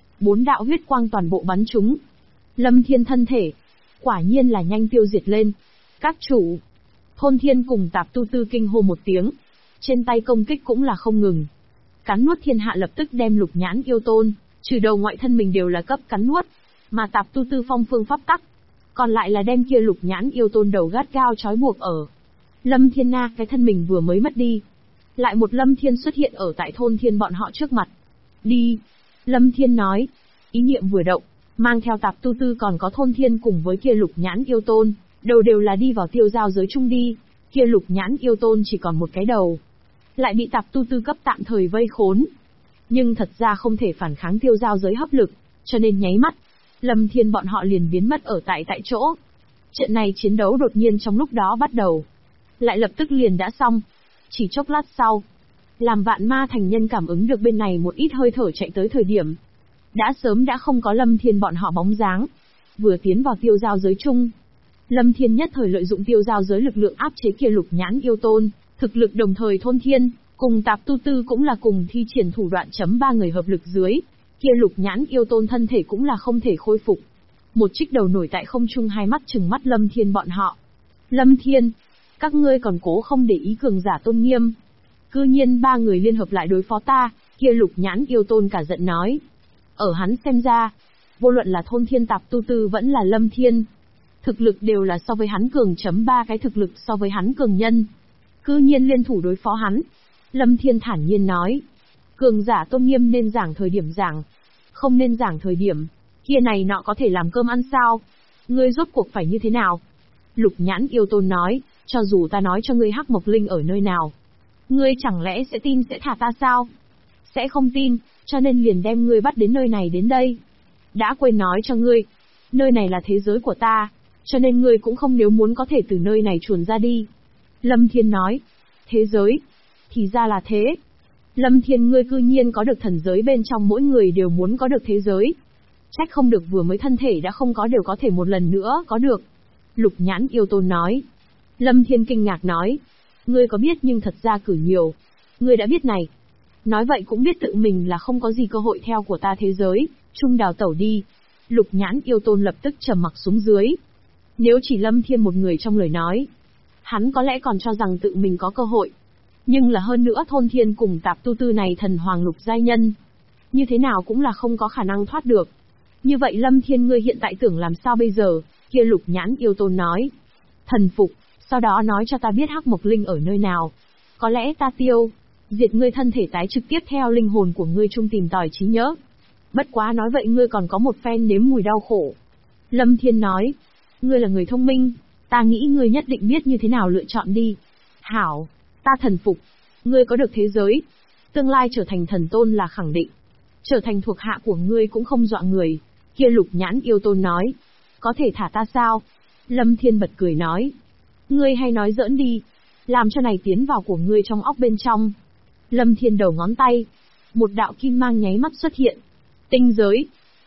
4 đạo huyết quang toàn bộ bắn trúng. Lâm Thiên thân thể, quả nhiên là nhanh tiêu diệt lên. Các chủ, Thôn Thiên cùng Tạp Tu Tư kinh hô một tiếng. Trên tay công kích cũng là không ngừng. Cắn nuốt thiên hạ lập tức đem Lục Nhãn Yêu Tôn, trừ đầu ngoại thân mình đều là cấp cắn nuốt. Mà Tạp Tu Tư phong phương pháp tắc, còn lại là đem kia Lục Nhãn Yêu Tôn đầu gắt gao trói buộc ở. Lâm Thiên Na cái thân mình vừa mới mất đi. Lại một Lâm Thiên xuất hiện ở tại Thôn Thiên bọn họ trước mặt. Đi. Lâm Thiên nói. Ý niệm vừa động, mang theo Tạp Tu Tư còn có Thôn Thiên cùng với kia Lục Nhãn Yêu Tôn, đầu đều là đi vào tiêu giao giới chung đi. Kia Lục Nhãn Yêu Tôn chỉ còn một cái đầu, lại bị Tạp Tu Tư cấp tạm thời vây khốn. Nhưng thật ra không thể phản kháng tiêu giao giới hấp lực, cho nên nháy mắt, Lâm Thiên bọn họ liền biến mất ở tại chỗ. Trận này chiến đấu đột nhiên trong lúc đó bắt đầu, lại lập tức liền đã xong. Chỉ chốc lát sau, làm Vạn Ma thành nhân cảm ứng được bên này một ít hơi thở chạy tới thời điểm, đã sớm đã không có Lâm Thiên bọn họ bóng dáng. Vừa tiến vào tiêu giao giới chung, Lâm Thiên nhất thời lợi dụng tiêu giao giới lực lượng áp chế kia Lục Nhãn Yêu Tôn, thực lực đồng thời Thôn Thiên cùng Tạp Tu Tư cũng là cùng thi triển thủ đoạn chấm 3 người hợp lực dưới, kia Lục Nhãn Yêu Tôn thân thể cũng là không thể khôi phục. Một trích đầu nổi tại không trung hai mắt trừng mắt Lâm Thiên bọn họ. Lâm Thiên, các ngươi còn cố không để ý cường giả tôn nghiêm. Cư nhiên 3 người liên hợp lại đối phó ta, kia Lục Nhãn Yêu Tôn cả giận nói. Ở hắn xem ra, vô luận là Thôn Thiên Tạp Tu Tư vẫn là Lâm Thiên, thực lực đều là so với hắn cường chấm 3 cái thực lực so với hắn cường nhân. Cư nhiên liên thủ đối phó hắn. Lâm Thiên thản nhiên nói. Cường giả tôn nghiêm nên giảng thời điểm giảng, không nên giảng thời điểm, kia này nọ có thể làm cơm ăn sao? Ngươi rốt cuộc phải như thế nào? Lục Nhãn Yêu Tôn nói, cho dù ta nói cho ngươi Hắc Mộc Linh ở nơi nào, ngươi chẳng lẽ sẽ tin sẽ thả ta sao? Sẽ không tin, cho nên liền đem ngươi bắt đến nơi này đến đây. Đã quên nói cho ngươi, nơi này là thế giới của ta, cho nên ngươi cũng không nếu muốn có thể từ nơi này chuồn ra đi. Lâm Thiên nói, thế giới, thì ra là thế. Lâm Thiên ngươi cư nhiên có được thần giới bên trong mỗi người đều muốn có được thế giới. Trách không được vừa mới thân thể đã không có đều có thể một lần nữa có được. Lục Nhãn Yêu Tôn nói. Lâm Thiên kinh ngạc nói. Ngươi có biết nhưng thật ra cử nhiều. Ngươi đã biết này. Nói vậy cũng biết tự mình là không có gì cơ hội theo của ta thế giới, chung đào tẩu đi. Lục Nhãn Yêu Tôn lập tức trầm mặc xuống dưới. Nếu chỉ Lâm Thiên một người trong lời nói, hắn có lẽ còn cho rằng tự mình có cơ hội. Nhưng là hơn nữa Thôn Thiên cùng Tạp Tu Tư này thần hoàng lục giai nhân, như thế nào cũng là không có khả năng thoát được. Như vậy Lâm Thiên ngươi hiện tại tưởng làm sao bây giờ? Kia Lục Nhãn Yêu Tôn nói. Thần phục, sau đó nói cho ta biết Hắc Mộc Linh ở nơi nào. Có lẽ ta diệt ngươi thân thể tái trực tiếp theo linh hồn của ngươi chung tìm tòi trí nhớ. Bất quá nói vậy ngươi còn có một phen nếm mùi đau khổ. Lâm Thiên nói. Ngươi là người thông minh, ta nghĩ ngươi nhất định biết như thế nào lựa chọn đi. Hảo, ta thần phục. Ngươi có được thế giới, tương lai trở thành thần tôn là khẳng định. Trở thành thuộc hạ của ngươi cũng không dọa người. Kia Lục Nhãn Yêu Tôn nói. Có thể thả ta sao? Lâm Thiên bật cười nói. Ngươi hay nói giỡn đi, làm cho này tiến vào của ngươi trong óc bên trong. Lâm Thiên đầu ngón tay, một đạo kim mang nháy mắt xuất hiện. Tinh giới.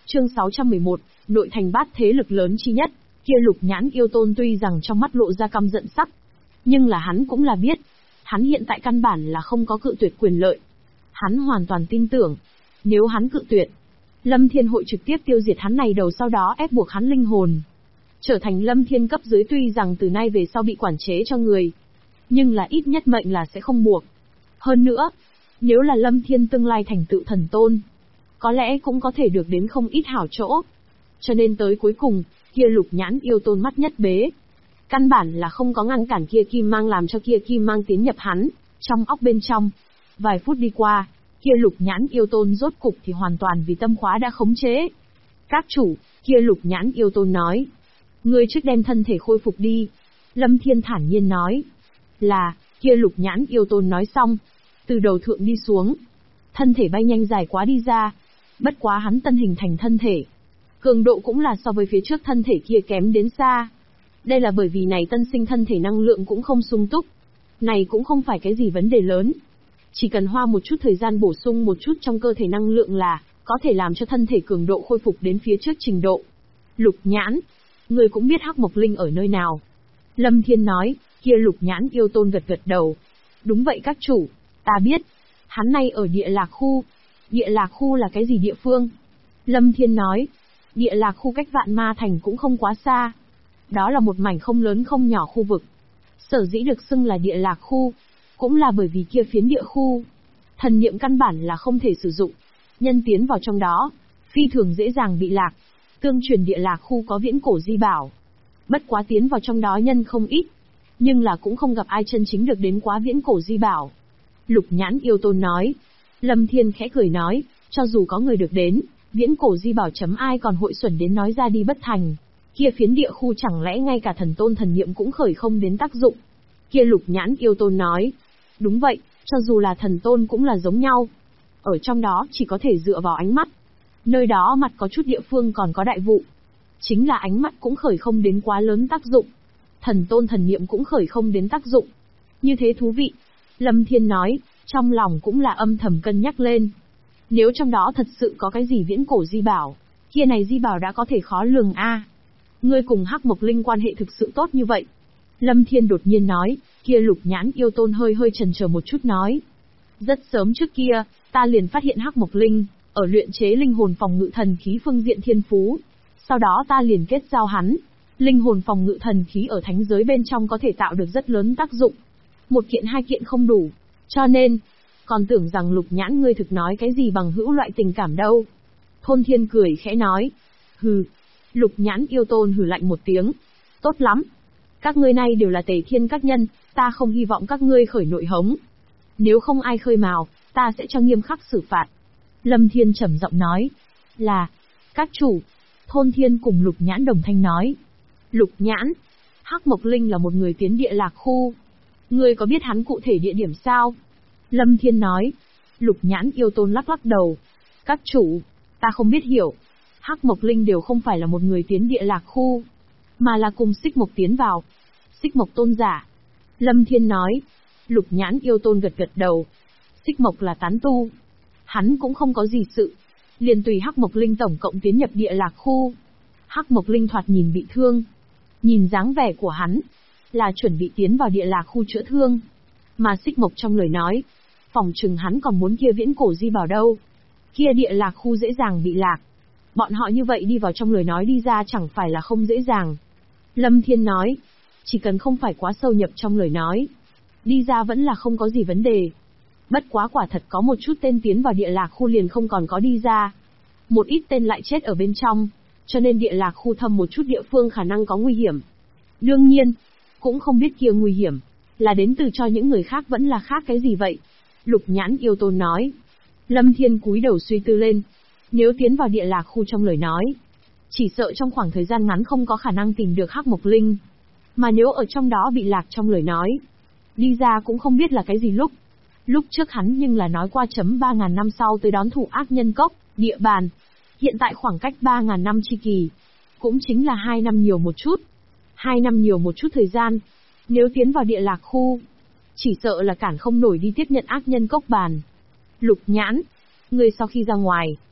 Chương 611, nội thành bát thế lực lớn chi nhất. Kia Lục Nhãn yêu tôn tuy rằng trong mắt lộ ra căm giận sắc, nhưng là hắn cũng là biết, hắn hiện tại căn bản là không có cự tuyệt quyền lợi. Hắn hoàn toàn tin tưởng, nếu hắn cự tuyệt, Lâm Thiên hội trực tiếp tiêu diệt hắn này đầu, sau đó ép buộc hắn linh hồn trở thành Lâm Thiên cấp dưới, tuy rằng từ nay về sau bị quản chế cho người, nhưng là ít nhất mệnh là sẽ không buộc. Hơn nữa, nếu là Lâm Thiên tương lai thành tựu thần tôn, có lẽ cũng có thể được đến không ít hảo chỗ. Cho nên tới cuối cùng, kia Lục Nhãn yêu tôn mắt nhất bế, căn bản là không có ngăn cản kia kim mang, làm cho kia kim mang tiến nhập hắn trong óc bên trong. Vài phút đi qua, kia Lục Nhãn yêu tôn rốt cục thì hoàn toàn vì tâm khóa đã khống chế. Các chủ, kia Lục Nhãn yêu tôn nói, ngươi trước đem thân thể khôi phục đi. Lâm Thiên thản nhiên nói. Là, kia Lục Nhãn yêu tôn nói xong, từ đầu thượng đi xuống, thân thể bay nhanh dài quá đi ra. Bất quá hắn tân hình thành thân thể, cường độ cũng là so với phía trước thân thể kia kém đến xa. Đây là bởi vì này tân sinh thân thể năng lượng cũng không sung túc. Này cũng không phải cái gì vấn đề lớn. Chỉ cần hoa một chút thời gian bổ sung một chút trong cơ thể năng lượng là có thể làm cho thân thể cường độ khôi phục đến phía trước trình độ. Lục Nhãn, người cũng biết Hắc Mộc Linh ở nơi nào? Lâm Thiên nói. Kia Lục Nhãn yêu tôn gật gật đầu. Đúng vậy các chủ, ta biết. Hắn nay ở Địa Lạc khu. Địa Lạc khu là cái gì địa phương? Lâm Thiên nói. Địa Lạc khu cách Vạn Ma Thành cũng không quá xa. Đó là một mảnh không lớn không nhỏ khu vực. Sở dĩ được xưng là Địa Lạc khu, cũng là bởi vì kia phiến địa khu, thần niệm căn bản là không thể sử dụng. Nhân tiến vào trong đó, phi thường dễ dàng bị lạc. Tương truyền Địa Lạc khu có viễn cổ di bảo. Bất quá tiến vào trong đó nhân không ít, nhưng là cũng không gặp ai chân chính được đến quá viễn cổ di bảo. Lục Nhãn yêu tôn nói. Lâm Thiên khẽ cười nói, cho dù có người được đến viễn cổ di bảo ai còn hội xuẩn đến nói ra đi bất thành. Kia phiến địa khu chẳng lẽ ngay cả thần tôn thần niệm cũng khởi không đến tác dụng? Kia Lục Nhãn yêu tôn nói. Đúng vậy, cho dù là thần tôn cũng là giống nhau. Ở trong đó chỉ có thể dựa vào ánh mắt. Nơi đó mặt có chút địa phương còn có đại vụ. Chính là ánh mắt cũng khởi không đến quá lớn tác dụng. Thần tôn thần niệm cũng khởi không đến tác dụng. Như thế thú vị. Lâm Thiên nói, trong lòng cũng là âm thầm cân nhắc lên. Nếu trong đó thật sự có cái gì viễn cổ di bảo, kia này di bảo đã có thể khó lường a. Ngươi cùng Hắc Mộc Linh quan hệ thực sự tốt như vậy. Lâm Thiên đột nhiên nói. Kia Lục Nhãn yêu tôn hơi chần chờ một chút nói. Rất sớm trước kia, ta liền phát hiện Hắc Mộc Linh ở luyện chế linh hồn phòng ngự thần khí phương diện thiên phú. Sau đó ta liền kết giao hắn. Linh hồn phòng ngự thần khí ở thánh giới bên trong có thể tạo được rất lớn tác dụng. Một kiện hai kiện không đủ. Cho nên, còn tưởng rằng Lục Nhãn ngươi thực nói cái gì bằng hữu loại tình cảm đâu. Thôn Thiên cười khẽ nói. Hừ. Lục Nhãn yêu tôn hừ lạnh một tiếng. Tốt lắm. Các ngươi này đều là Tề Thiên các nhân, ta không hy vọng các ngươi khởi nội hống. Nếu không ai khơi mào, ta sẽ cho nghiêm khắc xử phạt. Lâm Thiên trầm giọng nói. Là, các chủ. Thôn Thiên cùng Lục Nhãn đồng thanh nói. Lục Nhãn, Hắc Mộc Linh là một người tiến Địa Lạc khu. Ngươi có biết hắn cụ thể địa điểm sao? Lâm Thiên nói. Lục Nhãn yêu tôn lắc lắc đầu. Các chủ, ta không biết hiểu. Hắc Mộc Linh đều không phải là một người tiến Địa Lạc khu, mà là cùng Xích Mộc tiến vào. Xích Mộc tôn giả. Lâm Thiên nói. Lục Nhãn yêu tôn gật gật đầu. Xích Mộc là tán tu. Hắn cũng không có gì sự. Liền tùy Hắc Mộc Linh tổng cộng tiến nhập Địa Lạc khu. Hắc Mộc Linh thoạt nhìn bị thương. Nhìn dáng vẻ của hắn, là chuẩn bị tiến vào Địa Lạc khu chữa thương. Mà Xích Mộc trong lời nói, phòng chừng hắn còn muốn kia viễn cổ di bảo đâu. Kia Địa Lạc khu dễ dàng bị lạc. Bọn họ như vậy đi vào trong lời nói đi ra chẳng phải là không dễ dàng. Lâm Thiên nói, chỉ cần không phải quá sâu nhập trong lời nói, đi ra vẫn là không có gì vấn đề. Bất quá quả thật có một chút tên tiến vào Địa Lạc khu liền không còn có đi ra. Một ít tên lại chết ở bên trong, cho nên Địa Lạc khu thâm một chút địa phương khả năng có nguy hiểm. Đương nhiên, cũng không biết kia nguy hiểm là đến từ cho những người khác vẫn là khác cái gì vậy. Lục Nhãn yêu tôn nói. Lâm Thiên cúi đầu suy tư lên. Nếu tiến vào Địa Lạc khu trong lời nói, chỉ sợ trong khoảng thời gian ngắn không có khả năng tìm được Hắc Mộc Linh. Mà nếu ở trong đó bị lạc trong lời nói, đi ra cũng không biết là cái gì lúc. Lúc trước hắn nhưng là nói qua 3.000 năm sau tới đón thủ ác nhân cốc, địa bàn. Hiện tại khoảng cách 3.000 năm chi kỳ, cũng chính là 2 năm nhiều một chút. 2 năm nhiều một chút thời gian. Nếu tiến vào Địa Lạc khu, chỉ sợ là cản không nổi đi tiếp nhận ác nhân cốc bàn. Lục Nhãn, người sau khi ra ngoài,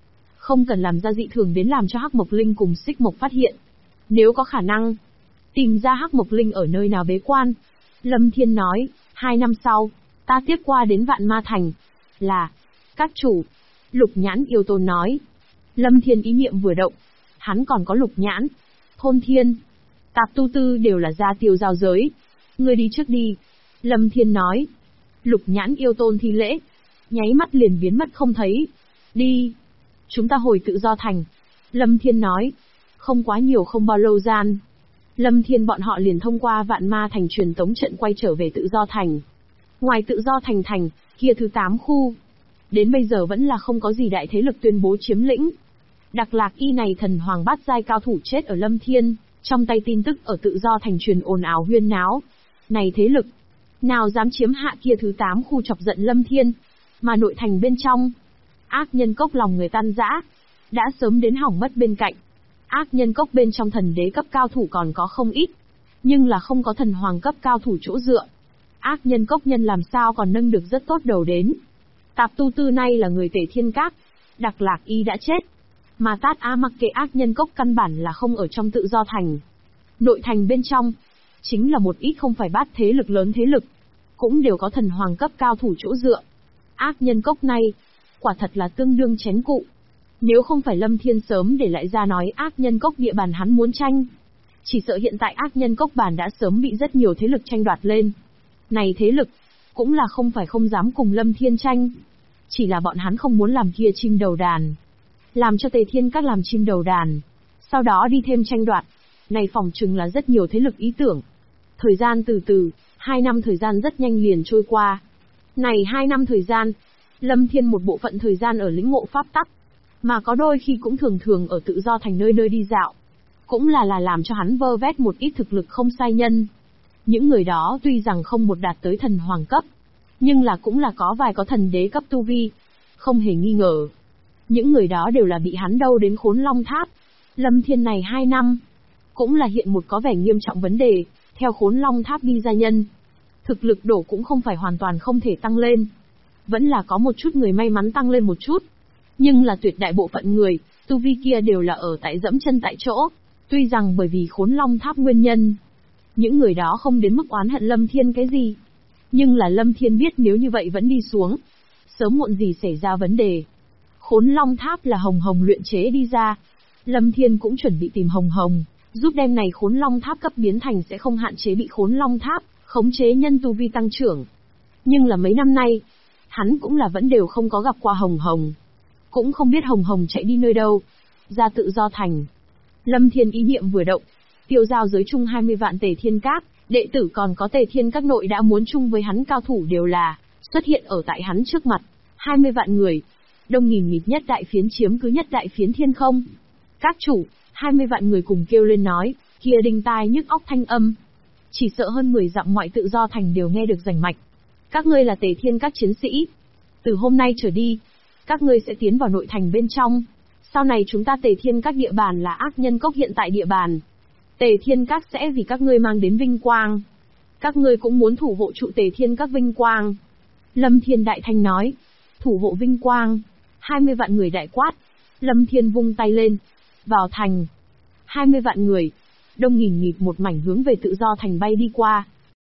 Không cần làm ra dị thường đến làm cho Hắc Mộc Linh cùng Xích Mộc phát hiện. Nếu có khả năng, tìm ra Hắc Mộc Linh ở nơi nào bế quan. Lâm Thiên nói, 2 năm sau, ta tiếp qua đến Vạn Ma Thành. Là, các chủ. Lục Nhãn Yêu Tôn nói. Lâm Thiên ý niệm vừa động. Hắn còn có Lục Nhãn, Thôn Thiên, Tạp Tu Tư đều là gia tiêu giao giới. Ngươi đi trước đi. Lâm Thiên nói. Lục Nhãn Yêu Tôn thi lễ. Nháy mắt liền biến mất không thấy. Đi. Chúng ta hồi Tự Do Thành. Lâm Thiên nói. Không quá nhiều không bao lâu gian. Lâm Thiên bọn họ liền thông qua Vạn Ma Thành truyền tống trận quay trở về Tự Do Thành. Ngoài Tự Do Thành kia thứ 8 khu. Đến bây giờ vẫn là không có gì đại thế lực tuyên bố chiếm lĩnh. Đặc Lạc Y này thần hoàng bát giai cao thủ chết ở Lâm Thiên, trong tay tin tức ở Tự Do Thành truyền ồn ào huyên náo. Này thế lực, nào dám chiếm hạ kia thứ 8 khu chọc giận Lâm Thiên, mà nội thành bên trong. Ác Nhân Cốc lòng người tan rã, đã sớm đến hỏng mất bên cạnh. Ác Nhân Cốc bên trong thần đế cấp cao thủ còn có không ít, nhưng là không có thần hoàng cấp cao thủ chỗ dựa. Ác Nhân Cốc nhân làm sao còn nâng được rất tốt đầu đến. Tạp Tu Tư nay là người Tề Thiên Các, Đặc Lạc Y đã chết. Mà Tát A mặc kệ Ác Nhân Cốc căn bản là không ở trong Tự Do Thành. Nội thành bên trong, chính là một ít không phải bát thế lực lớn thế lực, cũng đều có thần hoàng cấp cao thủ chỗ dựa. Ác Nhân Cốc này, quả thật là tương đương chén cụ. Nếu không phải Lâm Thiên sớm để lại ra nói Ác Nhân Cốc địa bàn hắn muốn tranh, chỉ sợ hiện tại Ác Nhân Cốc bản đã sớm bị rất nhiều thế lực tranh đoạt lên. Này thế lực, cũng là không phải không dám cùng Lâm Thiên tranh, chỉ là bọn hắn không muốn làm kia chim đầu đàn. Làm cho Tề Thiên Các làm chim đầu đàn, sau đó đi thêm tranh đoạt. Này phỏng chừng là rất nhiều thế lực ý tưởng. Thời gian từ từ, 2 năm thời gian rất nhanh liền trôi qua. Này 2 năm thời gian, Lâm Thiên một bộ phận thời gian ở lĩnh ngộ pháp tắc, mà có đôi khi cũng thường thường ở Tự Do Thành nơi nơi đi dạo. Cũng là làm cho hắn vơ vét một ít thực lực không sai nhân. Những người đó tuy rằng không một đạt tới thần hoàng cấp, nhưng là cũng là có vài có thần đế cấp tu vi. Không hề nghi ngờ. Những người đó đều là bị hắn đâu đến Khốn Long Tháp. Lâm Thiên này 2 năm, cũng là hiện một có vẻ nghiêm trọng vấn đề, theo Khốn Long Tháp đi gia nhân. Thực lực đổ cũng không phải hoàn toàn không thể tăng lên. Vẫn là có một chút người may mắn tăng lên một chút. Nhưng là tuyệt đại bộ phận người, tu vi kia đều là ở tại dẫm chân tại chỗ. Tuy rằng bởi vì Khốn Long Tháp nguyên nhân, những người đó không đến mức oán hận Lâm Thiên cái gì. Nhưng là Lâm Thiên biết nếu như vậy vẫn đi xuống, sớm muộn gì xảy ra vấn đề. Khốn Long Tháp là Hồng Hồng luyện chế đi ra. Lâm Thiên cũng chuẩn bị tìm Hồng Hồng, giúp đem này Khốn Long Tháp cấp biến thành sẽ không hạn chế bị Khốn Long Tháp khống chế nhân tu vi tăng trưởng. Nhưng là mấy năm nay, hắn cũng là vẫn đều không có gặp qua Hồng Hồng. Cũng không biết Hồng Hồng chạy đi nơi đâu. Ra Tự Do Thành. Lâm Thiên ý niệm vừa động, tiêu giao giới chung 20 vạn Tề Thiên Các, đệ tử còn có Tề Thiên Các nội đã muốn chung với hắn cao thủ đều là xuất hiện ở tại hắn trước mặt. 20 vạn người, đông nghìn nghịt nhất đại phiến chiếm cứ nhất đại phiến thiên không. Các chủ, 20 vạn người cùng kêu lên nói, kia đinh tai nhức óc thanh âm. Chỉ sợ hơn 10 dặm ngoại Tự Do Thành đều nghe được rành mạch. Các ngươi là Tề Thiên Các chiến sĩ. Từ hôm nay trở đi, các ngươi sẽ tiến vào nội thành bên trong. Sau này chúng ta Tề Thiên Các địa bàn là Ác Nhân Cốc hiện tại địa bàn. Tề Thiên Các sẽ vì các ngươi mang đến vinh quang. Các ngươi cũng muốn thủ hộ trụ Tề Thiên Các vinh quang. Lâm Thiên đại thanh nói, thủ hộ vinh quang. 20 vạn người đại quát. Lâm Thiên vung tay lên. Vào thành. 20 vạn người. Đông nghìn nghịt một mảnh hướng về Tự Do Thành bay đi qua.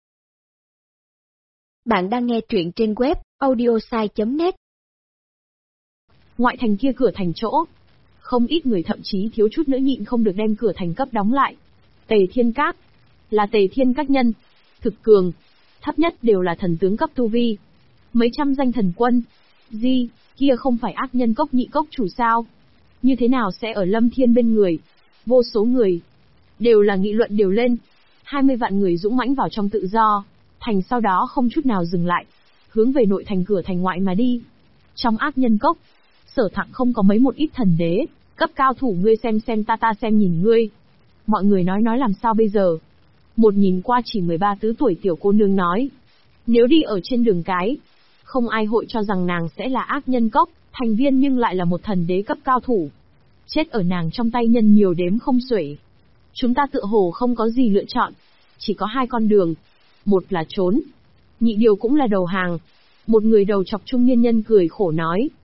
Bạn đang nghe truyện trên web audiosai.net. Ngoại thành kia cửa thành chỗ. Không ít người thậm chí thiếu chút nữa nhịn không được đem cửa thành cấp đóng lại. Tề Thiên Các. Là Tề Thiên Các nhân. Thực cường. Thấp nhất đều là thần tướng cấp tu vi. Mấy trăm danh thần quân. Kia không phải Ác Nhân Cốc nhị cốc chủ sao? Như thế nào sẽ ở Lâm Thiên bên người? Vô số người. Đều là nghị luận đều lên. 20 vạn người dũng mãnh vào trong Tự Do Thành, sau đó không chút nào dừng lại. Hướng về nội thành cửa thành ngoại mà đi. Trong Ác Nhân Cốc, Sở Thặng không có mấy một ít thần đế cấp cao thủ, ngươi xem ta xem nhìn ngươi. Mọi người nói làm sao bây giờ? Một nhìn qua chỉ 13 tứ tuổi tiểu cô nương nói. Nếu đi ở trên đường cái, không ai hội cho rằng nàng sẽ là Ác Nhân Cốc thành viên, nhưng lại là một thần đế cấp cao thủ. Chết ở nàng trong tay nhân nhiều đếm không xuể. Chúng ta tựa hồ không có gì lựa chọn. Chỉ có 2 con đường. Một là trốn. Nhị điều cũng là đầu hàng. Một người đầu chọc trung niên nhân cười khổ nói.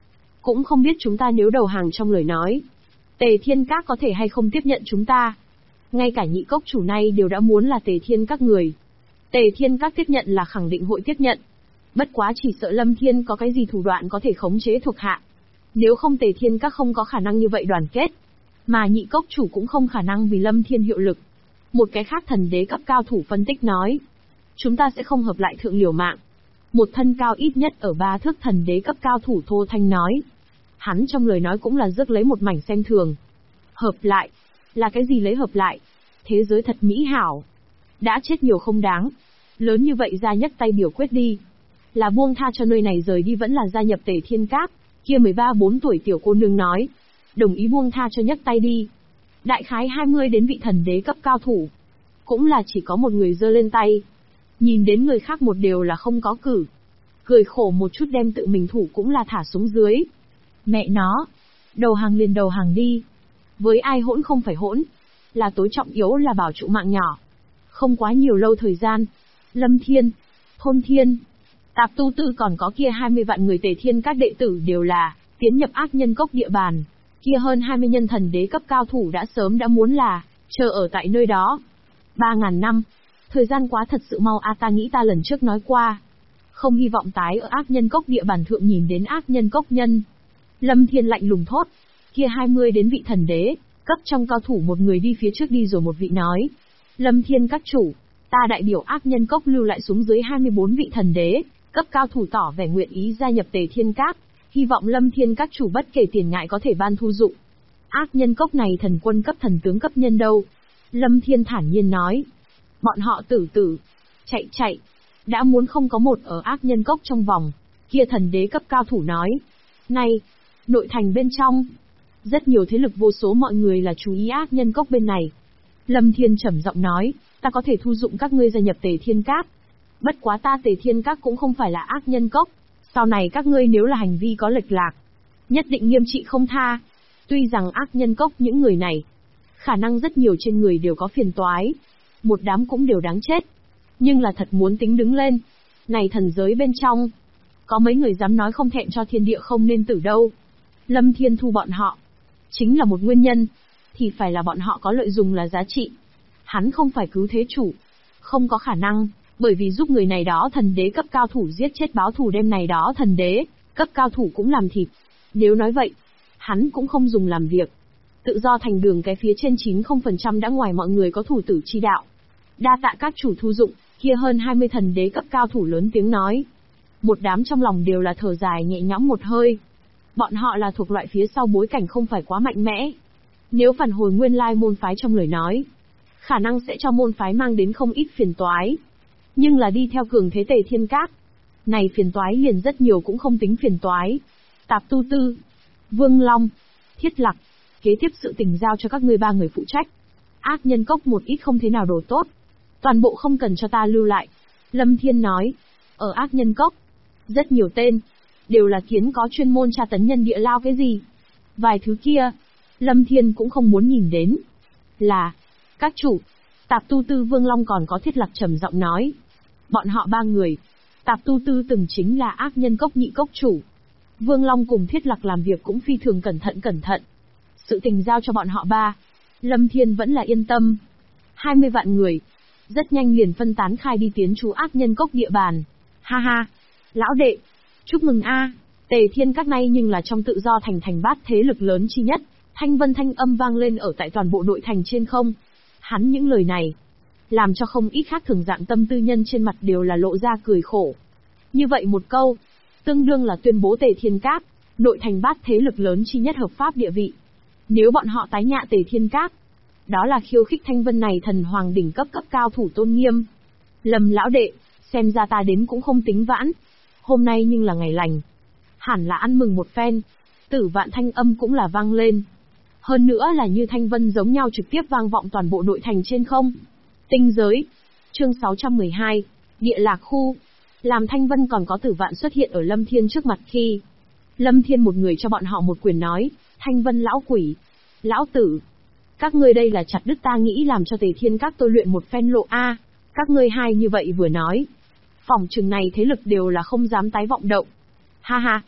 Cũng không biết chúng ta nếu đầu hàng trong lời nói, Tề Thiên Các có thể hay không tiếp nhận chúng ta. Ngay cả nhị cốc chủ này đều đã muốn là Tề Thiên Các người. Tề Thiên Các tiếp nhận là khẳng định hội tiếp nhận. Bất quá chỉ sợ Lâm Thiên có cái gì thủ đoạn có thể khống chế thuộc hạ. Nếu không Tề Thiên Các không có khả năng như vậy đoàn kết. Mà nhị cốc chủ cũng không khả năng vì Lâm Thiên hiệu lực. Một cái khác thần đế cấp cao thủ phân tích nói. Chúng ta sẽ không hợp lại thượng liều mạng. Một thân cao ít nhất ở 3 thước thần đế cấp cao thủ Thô Thanh nói. Hắn trong lời nói cũng là rước lấy một mảnh xem thường. Hợp lại. Là cái gì lấy hợp lại? Thế giới thật mỹ hảo. Đã chết nhiều không đáng. Lớn như vậy ra nhấc tay biểu quyết đi. Là buông tha cho nơi này rời đi vẫn là gia nhập Tề Thiên Các. Kia 13-14 tuổi tiểu cô nương nói. Đồng ý buông tha cho nhấc tay đi. Đại khái 20 đến vị thần đế cấp cao thủ. Cũng là chỉ có một người giơ lên tay. Nhìn đến người khác một đều là không có cử. Cười khổ một chút đem tự mình thủ cũng là thả xuống dưới. Mẹ nó. Đầu hàng liền đầu hàng đi. Với ai hỗn không phải hỗn. Là tối trọng yếu là bảo trụ mạng nhỏ. Không quá nhiều lâu thời gian. Lâm Thiên, Thôn Thiên, Tạp Tu Tư còn có kia 20 vạn người Tề Thiên Các đệ tử đều là tiến nhập ác nhân cốc địa bàn. Kia hơn 20 nhân thần đế cấp cao thủ đã sớm đã muốn là chờ ở tại nơi đó. 3.000 năm. Thời gian quá thật sự mau ta nghĩ ta lần trước nói qua. Không hy vọng tái ở ác nhân cốc địa bàn thượng nhìn đến ác nhân cốc nhân. Lâm Thiên lạnh lùng thốt. Kia 20 đến vị thần đế, cấp trong cao thủ một người đi phía trước đi rồi một vị nói. Lâm Thiên Các chủ, ta đại biểu ác nhân cốc lưu lại xuống dưới 24 vị thần đế, cấp cao thủ tỏ vẻ nguyện ý gia nhập Tề Thiên Các. Hy vọng Lâm Thiên Các chủ bất kể tiền ngại có thể ban thu dụng. Ác nhân cốc này thần quân cấp thần tướng cấp nhân đâu? Lâm Thiên thản nhiên nói. Bọn họ tử, chạy, đã muốn không có một ở ác nhân cốc trong vòng. Kia thần đế cấp cao thủ nói. Này, nội thành bên trong, rất nhiều thế lực vô số mọi người là chú ý ác nhân cốc bên này. Lâm Thiên trầm giọng nói, ta có thể thu dụng các ngươi gia nhập Tề Thiên Các. Bất quá ta Tề Thiên Các cũng không phải là ác nhân cốc. Sau này các ngươi nếu là hành vi có lệch lạc, nhất định nghiêm trị không tha. Tuy rằng ác nhân cốc những người này, khả năng rất nhiều trên người đều có phiền toái. Một đám cũng đều đáng chết. Nhưng là thật muốn tính đứng lên. Này thần giới bên trong, có mấy người dám nói không thẹn cho thiên địa không nên tử đâu. Lâm Thiên thu bọn họ, chính là một nguyên nhân. Thì phải là bọn họ có lợi dụng là giá trị. Hắn không phải cứu thế chủ. Không có khả năng, bởi vì giúp người này đó thần đế cấp cao thủ giết chết báo thù đêm này đó thần đế, cấp cao thủ cũng làm thịt. Nếu nói vậy, hắn cũng không dùng làm việc. Tự do thành đường cái phía trên 90% đã ngoài mọi người có thủ tử chi đạo. Đa tạ các chủ thu dụng, kia hơn 20 thần đế cấp cao thủ lớn tiếng nói. Một đám trong lòng đều là thở dài nhẹ nhõm một hơi. Bọn họ là thuộc loại phía sau bối cảnh không phải quá mạnh mẽ. Nếu phản hồi nguyên lai môn phái trong lời nói, khả năng sẽ cho môn phái mang đến không ít phiền toái. Nhưng là đi theo cường thế Tề Thiên Các, này phiền toái liền rất nhiều cũng không tính phiền toái. Tạp Tu Tư, Vương Long, Thiết Lặc, kế tiếp sự tình giao cho các ngươi 3 người phụ trách. Ác nhân cốc một ít không thế nào đồ tốt, toàn bộ không cần cho ta lưu lại. Lâm Thiên nói, ở ác nhân cốc, rất nhiều tên, đều là kiến có chuyên môn tra tấn nhân địa lao cái gì. Vài thứ kia, Lâm Thiên cũng không muốn nhìn đến. Là, các chủ, Tạp Tu Tư Vương Long còn có Thiết Lặc trầm giọng nói. Bọn họ 3 người, Tạp Tu Tư từng chính là ác nhân cốc nhị cốc chủ. Vương Long cùng Thiết Lặc làm việc cũng phi thường cẩn thận. Sự tình giao cho bọn họ 3, Lâm Thiên vẫn là yên tâm. 20 vạn người, rất nhanh liền phân tán khai đi tiến trú ác nhân cốc địa bàn. Ha ha, lão đệ, chúc mừng a, Tề Thiên Các nay nhưng là trong tự do thành bát thế lực lớn chi nhất. Thanh vân thanh âm vang lên ở tại toàn bộ nội thành trên không. Hắn những lời này, làm cho không ít khác thường dạng tâm tư nhân trên mặt đều là lộ ra cười khổ. Như vậy một câu, tương đương là tuyên bố Tề Thiên Các, nội thành bát thế lực lớn chi nhất hợp pháp địa vị. Nếu bọn họ tái nhạ Tề Thiên Các, đó là khiêu khích thanh vân này thần hoàng đỉnh cấp cao thủ tôn nghiêm. Lâm lão đệ, xem ra ta đến cũng không tính vãn. Hôm nay nhưng là ngày lành, hẳn là ăn mừng một phen. Tử vạn thanh âm cũng là vang lên. Hơn nữa là như thanh vân giống nhau trực tiếp vang vọng toàn bộ nội thành trên không. Tinh giới. Chương 612. Địa lạc khu. Làm thanh vân còn có Tử vạn xuất hiện ở Lâm Thiên trước mặt khi Lâm Thiên một người cho bọn họ một quyền nói, Thanh vân lão quỷ, lão tử, các ngươi đây là chặt đứt ta nghĩ làm cho Tề Thiên Các tôi luyện một phen lộ a. Các ngươi hai như vậy vừa nói, phỏng chừng này thế lực đều là không dám tái vọng động. Ha ha,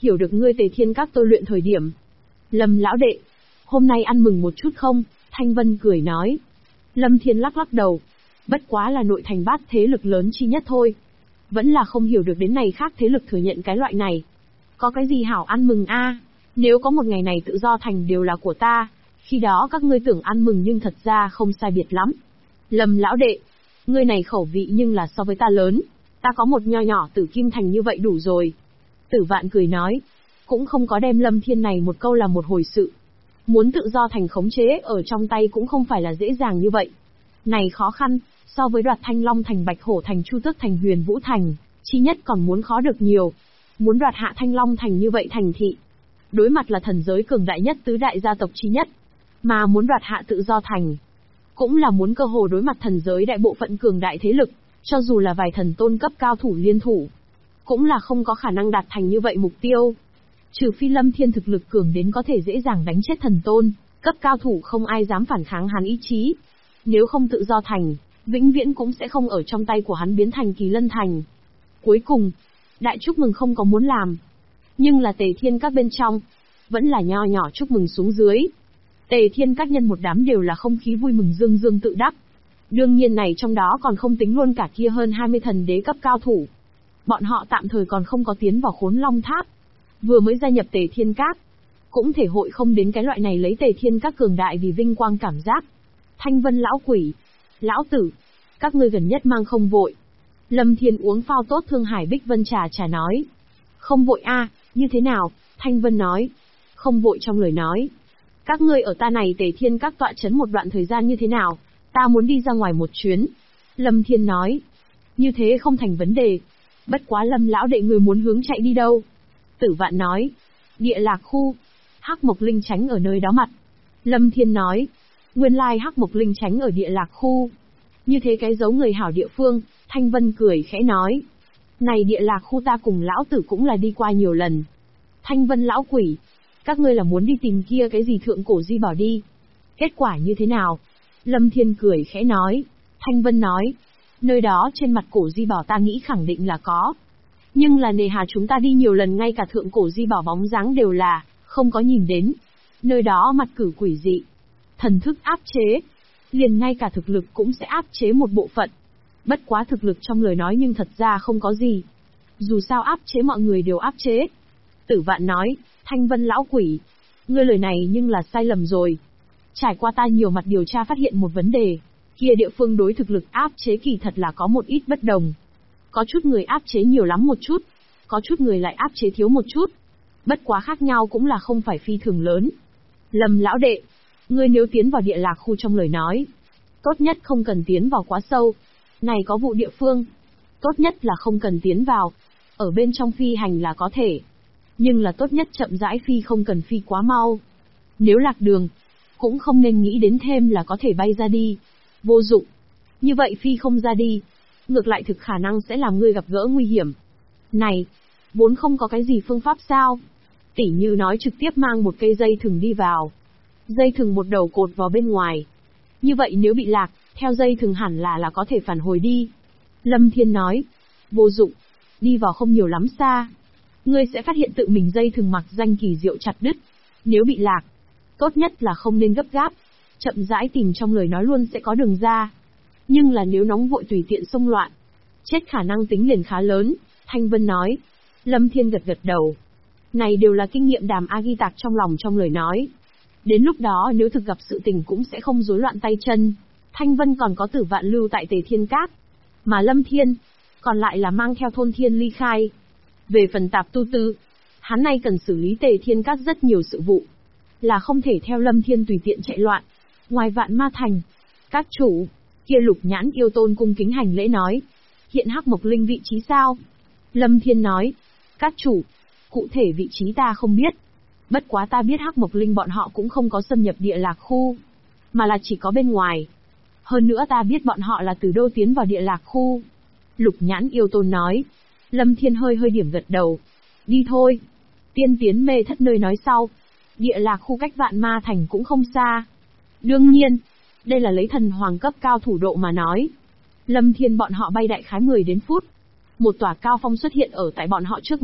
hiểu được ngươi Tề Thiên Các tôi luyện thời điểm. Lâm lão đệ, hôm nay ăn mừng một chút không? Thanh Vân cười nói. Lâm Thiên lắc lắc đầu. Bất quá là nội thành bát thế lực lớn chi nhất thôi. Vẫn là không hiểu được đến này khác thế lực thừa nhận cái loại này. Có cái gì hảo ăn mừng a? Nếu có một ngày này tự do thành đều là của ta, khi đó các ngươi tưởng ăn mừng nhưng thật ra không sai biệt lắm. Lâm lão đệ, ngươi này khẩu vị nhưng là so với ta lớn, ta có một nho nhỏ Tử Kim Thành như vậy đủ rồi. Tử Vạn cười nói, cũng không có đem Lâm Thiên này một câu là một hồi sự. Muốn tự do thành khống chế ở trong tay cũng không phải là dễ dàng như vậy. Này khó khăn, so với đoạt Thanh Long Thành, Bạch Hổ Thành, Chu Tước Thành, Huyền Vũ Thành, chi nhất còn muốn khó được nhiều. Muốn đoạt hạ Thanh Long Thành như vậy thành thị, đối mặt là thần giới cường đại nhất tứ đại gia tộc chi nhất. Mà muốn đoạt hạ tự do thành, cũng là muốn cơ hồ đối mặt thần giới đại bộ phận cường đại thế lực, cho dù là vài thần tôn cấp cao thủ liên thủ, cũng là không có khả năng đạt thành như vậy mục tiêu. Trừ phi Lâm Thiên thực lực cường đến có thể dễ dàng đánh chết thần tôn, cấp cao thủ không ai dám phản kháng hắn ý chí. Nếu không tự do thành, vĩnh viễn cũng sẽ không ở trong tay của hắn biến thành Kỳ Lân Thành. Cuối cùng, đại chúc mừng không có muốn làm. Nhưng là Tề Thiên Các bên trong, vẫn là nho nhỏ chúc mừng xuống dưới. Tề Thiên Các nhân một đám đều là không khí vui mừng dương dương tự đắc. Đương nhiên này trong đó còn không tính luôn cả kia hơn 20 thần đế cấp cao thủ. Bọn họ tạm thời còn không có tiến vào Khốn Long Tháp. Vừa mới gia nhập Tề Thiên Các, cũng thể hội không đến cái loại này lấy Tề Thiên Các cường đại vì vinh quang cảm giác. Thanh Vân lão quỷ, lão tử, các ngươi gần nhất mang không vội. Lâm Thiên uống phao tốt Thương Hải Bích Vân trà nói. Không vội a, như thế nào? Thanh Vân nói. Không vội trong lời nói. Các ngươi ở ta này Tề Thiên Các tọa chấn một đoạn thời gian như thế nào? Ta muốn đi ra ngoài một chuyến. Lâm Thiên nói. Như thế không thành vấn đề. Bất quá Lâm lão đệ người muốn hướng chạy đi đâu? Tử Vạn nói. Địa Lạc khu. Hắc Mộc Linh tránh ở nơi đó mặt. Lâm Thiên nói. Nguyên lai Hắc Mộc Linh tránh ở Địa Lạc khu. Như thế cái dấu người hảo địa phương. Thanh Vân cười khẽ nói. Này Địa Lạc khu ta cùng lão tử cũng là đi qua nhiều lần. Thanh Vân lão quỷ, các ngươi là muốn đi tìm kia cái gì thượng cổ di bảo đi. Kết quả như thế nào? Lâm Thiên cười khẽ nói. Thanh Vân nói. Nơi đó trên mặt cổ di bảo ta nghĩ khẳng định là có. Nhưng là nề hà chúng ta đi nhiều lần ngay cả thượng cổ di bảo bóng dáng đều là không có nhìn đến. Nơi đó mặt cử quỷ dị, thần thức áp chế, liền ngay cả thực lực cũng sẽ áp chế một bộ phận. Bất quá thực lực trong lời nói nhưng thật ra không có gì. Dù sao áp chế mọi người đều áp chế. Tử Vạn nói, Thanh Vân lão quỷ, ngươi lời này nhưng là sai lầm rồi. Trải qua ta nhiều mặt điều tra phát hiện một vấn đề, kia địa phương đối thực lực áp chế kỳ thật là có một ít bất đồng. Có chút người áp chế nhiều lắm một chút, có chút người lại áp chế thiếu một chút. Bất quá khác nhau cũng là không phải phi thường lớn. Lâm lão đệ, ngươi nếu tiến vào Địa Lạc khu trong lời nói, tốt nhất không cần tiến vào quá sâu. Này có vụ địa phương, tốt nhất là không cần tiến vào. Ở bên trong phi hành là có thể, nhưng là tốt nhất chậm rãi phi, không cần phi quá mau. Nếu lạc đường, cũng không nên nghĩ đến thêm là có thể bay ra đi. Vô dụng. Như vậy phi không ra đi, ngược lại thực khả năng sẽ làm ngươi gặp gỡ nguy hiểm. Này, vốn không có cái gì phương pháp sao? Tỉ như nói trực tiếp mang một cây dây thừng đi vào. Dây thừng một đầu cột vào bên ngoài. Như vậy nếu bị lạc, theo dây thừng hẳn là có thể phản hồi đi. Lâm Thiên nói. Vô dụng. Đi vào không nhiều lắm xa. Ngươi sẽ phát hiện tự mình dây thừng mặc danh kỳ diệu chặt đứt. Nếu bị lạc, tốt nhất là không nên gấp gáp. Chậm rãi tìm trong lời nói luôn sẽ có đường ra. Nhưng là nếu nóng vội tùy tiện xông loạn, chết khả năng tính liền khá lớn. Thanh Vân nói. Lâm Thiên gật gật đầu. Này đều là kinh nghiệm Đàm A ghi tạc trong lòng trong lời nói. Đến lúc đó nếu thực gặp sự tình cũng sẽ không rối loạn tay chân. Thanh Vân còn có Tử Vạn lưu tại Tề Thiên Các, mà Lâm Thiên còn lại là mang theo Thôn Thiên ly khai. Về phần Tạp Tu Tư, hắn nay cần xử lý Tề Thiên Các rất nhiều sự vụ, là không thể theo Lâm Thiên tùy tiện chạy loạn. Ngoài Vạn Ma Thành, các chủ, kia Lục Nhãn Yêu Tôn cung kính hành lễ nói, hiện Hắc Mộc Linh vị trí sao? Lâm Thiên nói, các chủ, cụ thể vị trí ta không biết. Bất quá ta biết Hắc Mộc Linh bọn họ cũng không có xâm nhập Địa Lạc khu, mà là chỉ có bên ngoài. Hơn nữa ta biết bọn họ là từ đâu tiến vào Địa Lạc khu. Lục Nhãn Yêu Tôn nói. Lâm Thiên hơi điểm gật đầu. Đi thôi. Tiên tiến mê thất nơi nói sau. Địa Lạc khu cách Vạn Ma Thành cũng không xa. Đương nhiên, đây là lấy thần hoàng cấp cao thủ độ mà nói. Lâm Thiên bọn họ bay đại khái 10 đến phút. Một tòa cao phong xuất hiện ở tại bọn họ trước mặt,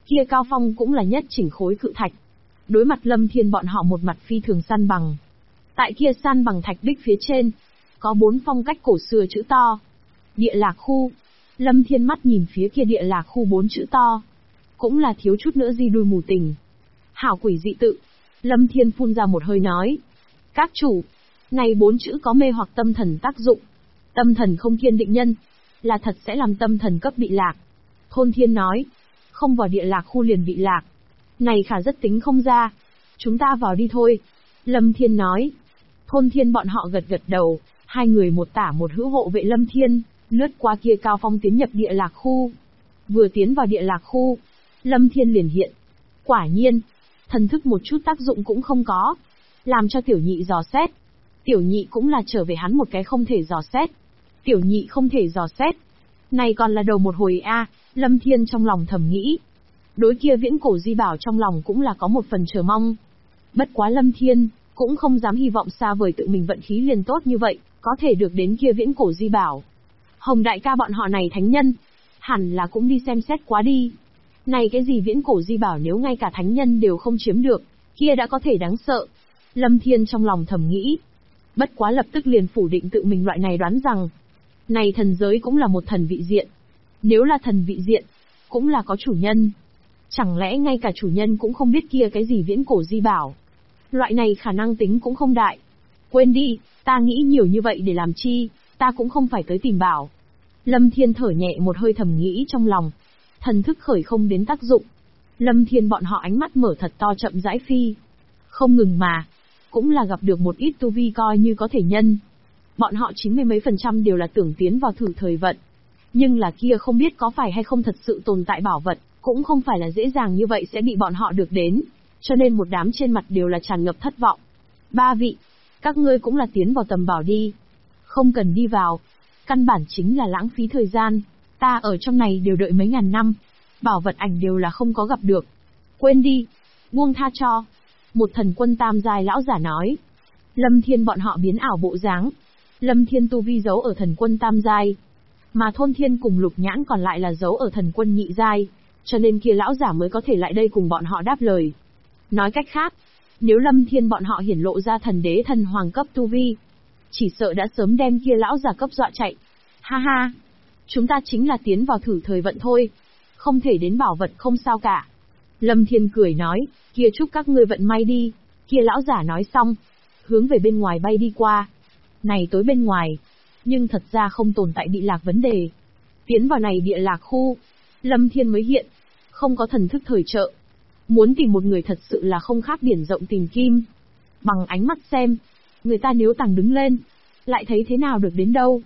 Kia cao phong cũng là nhất chỉnh khối cự thạch. Đối mặt Lâm Thiên bọn họ một mặt phi thường san bằng. Tại kia san bằng thạch bích phía trên, có 4 phong cách cổ xưa chữ to. Địa lạc khu. Lâm Thiên mắt nhìn phía kia địa lạc khu 4 chữ to. Cũng là thiếu chút nữa di đuôi mù tình. Hảo quỷ dị tự. Lâm Thiên phun ra một hơi nói. Các chủ, này 4 chữ có mê hoặc tâm thần tác dụng. Tâm thần không kiên định nhân, là thật sẽ làm tâm thần cấp bị lạc. Thôn Thiên nói, không vào địa lạc khu liền bị lạc. Này khả rất tính không ra. Chúng ta vào đi thôi. Lâm Thiên nói. Thôn Thiên bọn họ gật gật đầu, hai người một tả một hữu hộ vệ Lâm Thiên, lướt qua kia cao phong tiến nhập địa lạc khu. Vừa tiến vào địa lạc khu, Lâm Thiên liền hiện. Quả nhiên, thần thức một chút tác dụng cũng không có. Làm cho tiểu nhị dò xét. Tiểu nhị cũng là trở về hắn một cái không thể dò xét. Tiểu nhị không thể dò xét. Này còn là đầu một hồi a. Lâm Thiên trong lòng thầm nghĩ. Đối kia viễn cổ di bảo trong lòng cũng là có một phần chờ mong. Bất quá Lâm Thiên cũng không dám hy vọng xa vời tự mình vận khí liền tốt như vậy, có thể được đến kia viễn cổ di bảo. Hồng đại ca bọn họ này thánh nhân, hẳn là cũng đi xem xét quá đi. Này cái gì viễn cổ di bảo nếu ngay cả thánh nhân đều không chiếm được, kia đã có thể đáng sợ. Lâm Thiên trong lòng thầm nghĩ. Bất quá lập tức liền phủ định tự mình loại này đoán rằng, này thần giới cũng là một thần vị diện. Nếu là thần vị diện, cũng là có chủ nhân. Chẳng lẽ ngay cả chủ nhân cũng không biết kia cái gì viễn cổ di bảo? Loại này khả năng tính cũng không đại. Quên đi, ta nghĩ nhiều như vậy để làm chi, ta cũng không phải tới tìm bảo. Lâm Thiên thở nhẹ một hơi thầm nghĩ trong lòng. Thần thức khởi không đến tác dụng. Lâm Thiên bọn họ ánh mắt mở thật to chậm rãi phi. Không ngừng mà, cũng là gặp được một ít tu vi coi như có thể nhân. Bọn họ 90 mấy % đều là tưởng tiến vào thử thời vận. Nhưng là kia không biết có phải hay không thật sự tồn tại bảo vật, cũng không phải là dễ dàng như vậy sẽ bị bọn họ được đến. Cho nên một đám trên mặt đều là tràn ngập thất vọng. Ba vị, các ngươi cũng là tiến vào tầm bảo đi. Không cần đi vào. Căn bản chính là lãng phí thời gian. Ta ở trong này đều đợi mấy ngàn năm. Bảo vật ảnh đều là không có gặp được. Quên đi. Buông tha cho. Một thần quân tam giai lão giả nói. Lâm Thiên bọn họ biến ảo bộ dáng. Lâm Thiên tu vi giấu ở thần quân tam giai. Mà Thôn Thiên cùng Lục Nhãn còn lại là giấu ở thần quân nhị giai. Cho nên kia lão giả mới có thể lại đây cùng bọn họ đáp lời. Nói cách khác, nếu Lâm Thiên bọn họ hiển lộ ra thần đế thần hoàng cấp tu vi, chỉ sợ đã sớm đem kia lão giả cấp dọa chạy. Ha ha, chúng ta chính là tiến vào thử thời vận thôi, không thể đến bảo vật không sao cả. Lâm Thiên cười nói, kia chúc các ngươi vận may đi. Kia lão giả nói xong, hướng về bên ngoài bay đi qua. Này tối bên ngoài, nhưng thật ra không tồn tại bị lạc vấn đề. Tiến vào này địa lạc khu, Lâm Thiên mới hiện, không có thần thức thời trợ. Muốn tìm một người thật sự là không khác biển rộng tìm kim. Bằng ánh mắt xem, người ta nếu tàng đứng lên, lại thấy thế nào được đến đâu.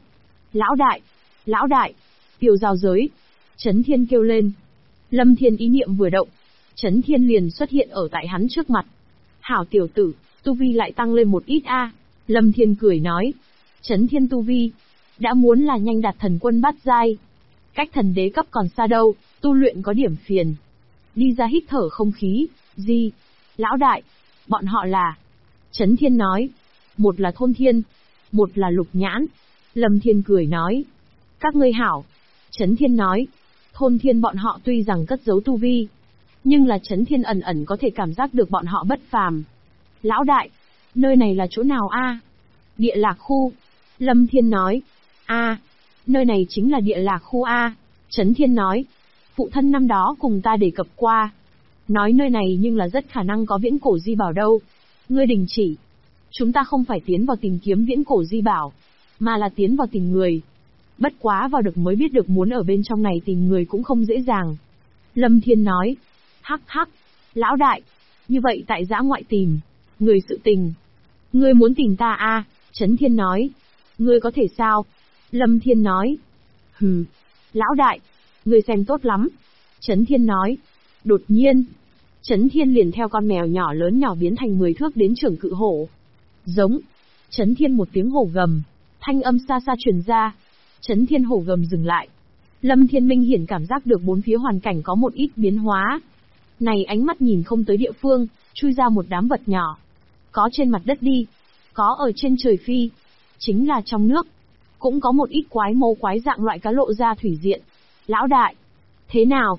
Lão đại, Tiêu giao giới. Chấn Thiên kêu lên. Lâm Thiên ý niệm vừa động, Chấn Thiên liền xuất hiện ở tại hắn trước mặt. Hảo tiểu tử, tu vi lại tăng lên một ít a. Lâm Thiên cười nói. Chấn Thiên tu vi, đã muốn là nhanh đạt thần quân bát giai. Cách thần đế cấp còn xa đâu, tu luyện có điểm phiền. Đi ra hít thở không khí, gì? Lão đại, bọn họ là... Chấn Thiên nói. Một là Thôn Thiên, một là Lục Nhãn. Lâm Thiên cười nói. Các ngươi hảo. Chấn Thiên nói. Thôn Thiên bọn họ tuy rằng cất giấu tu vi, nhưng là Chấn Thiên ẩn ẩn có thể cảm giác được bọn họ bất phàm. Lão đại, nơi này là chỗ nào a? Địa lạc khu. Lâm Thiên nói. A, nơi này chính là địa lạc khu a. Chấn Thiên nói. Phụ thân năm đó cùng ta đề cập qua. Nói nơi này nhưng là rất khả năng có viễn cổ di bảo đâu. Ngươi đình chỉ. Chúng ta không phải tiến vào tìm kiếm viễn cổ di bảo, mà là tiến vào tìm người. Bất quá vào được mới biết được muốn ở bên trong này tìm người cũng không dễ dàng. Lâm Thiên nói. Hắc hắc, lão đại, như vậy tại dã ngoại tìm người sự tình. Ngươi muốn tìm ta a? Chấn Thiên nói. Ngươi có thể sao? Lâm Thiên nói. Hừ, lão đại, ngươi xem tốt lắm. Chấn Thiên nói. Đột nhiên, Chấn Thiên liền theo con mèo nhỏ lớn nhỏ biến thành 10 thước đến trưởng cự hổ. Giống. Chấn Thiên một tiếng hổ gầm, thanh âm xa xa truyền ra. Chấn Thiên hổ gầm dừng lại. Lâm Thiên minh hiển cảm giác được bốn phía hoàn cảnh có một ít biến hóa. Này ánh mắt nhìn không tới địa phương, chui ra một đám vật nhỏ. Có trên mặt đất đi, có ở trên trời phi, chính là trong nước. Cũng có một ít quái mô quái dạng loại cá lộ ra thủy diện. Lão đại, thế nào?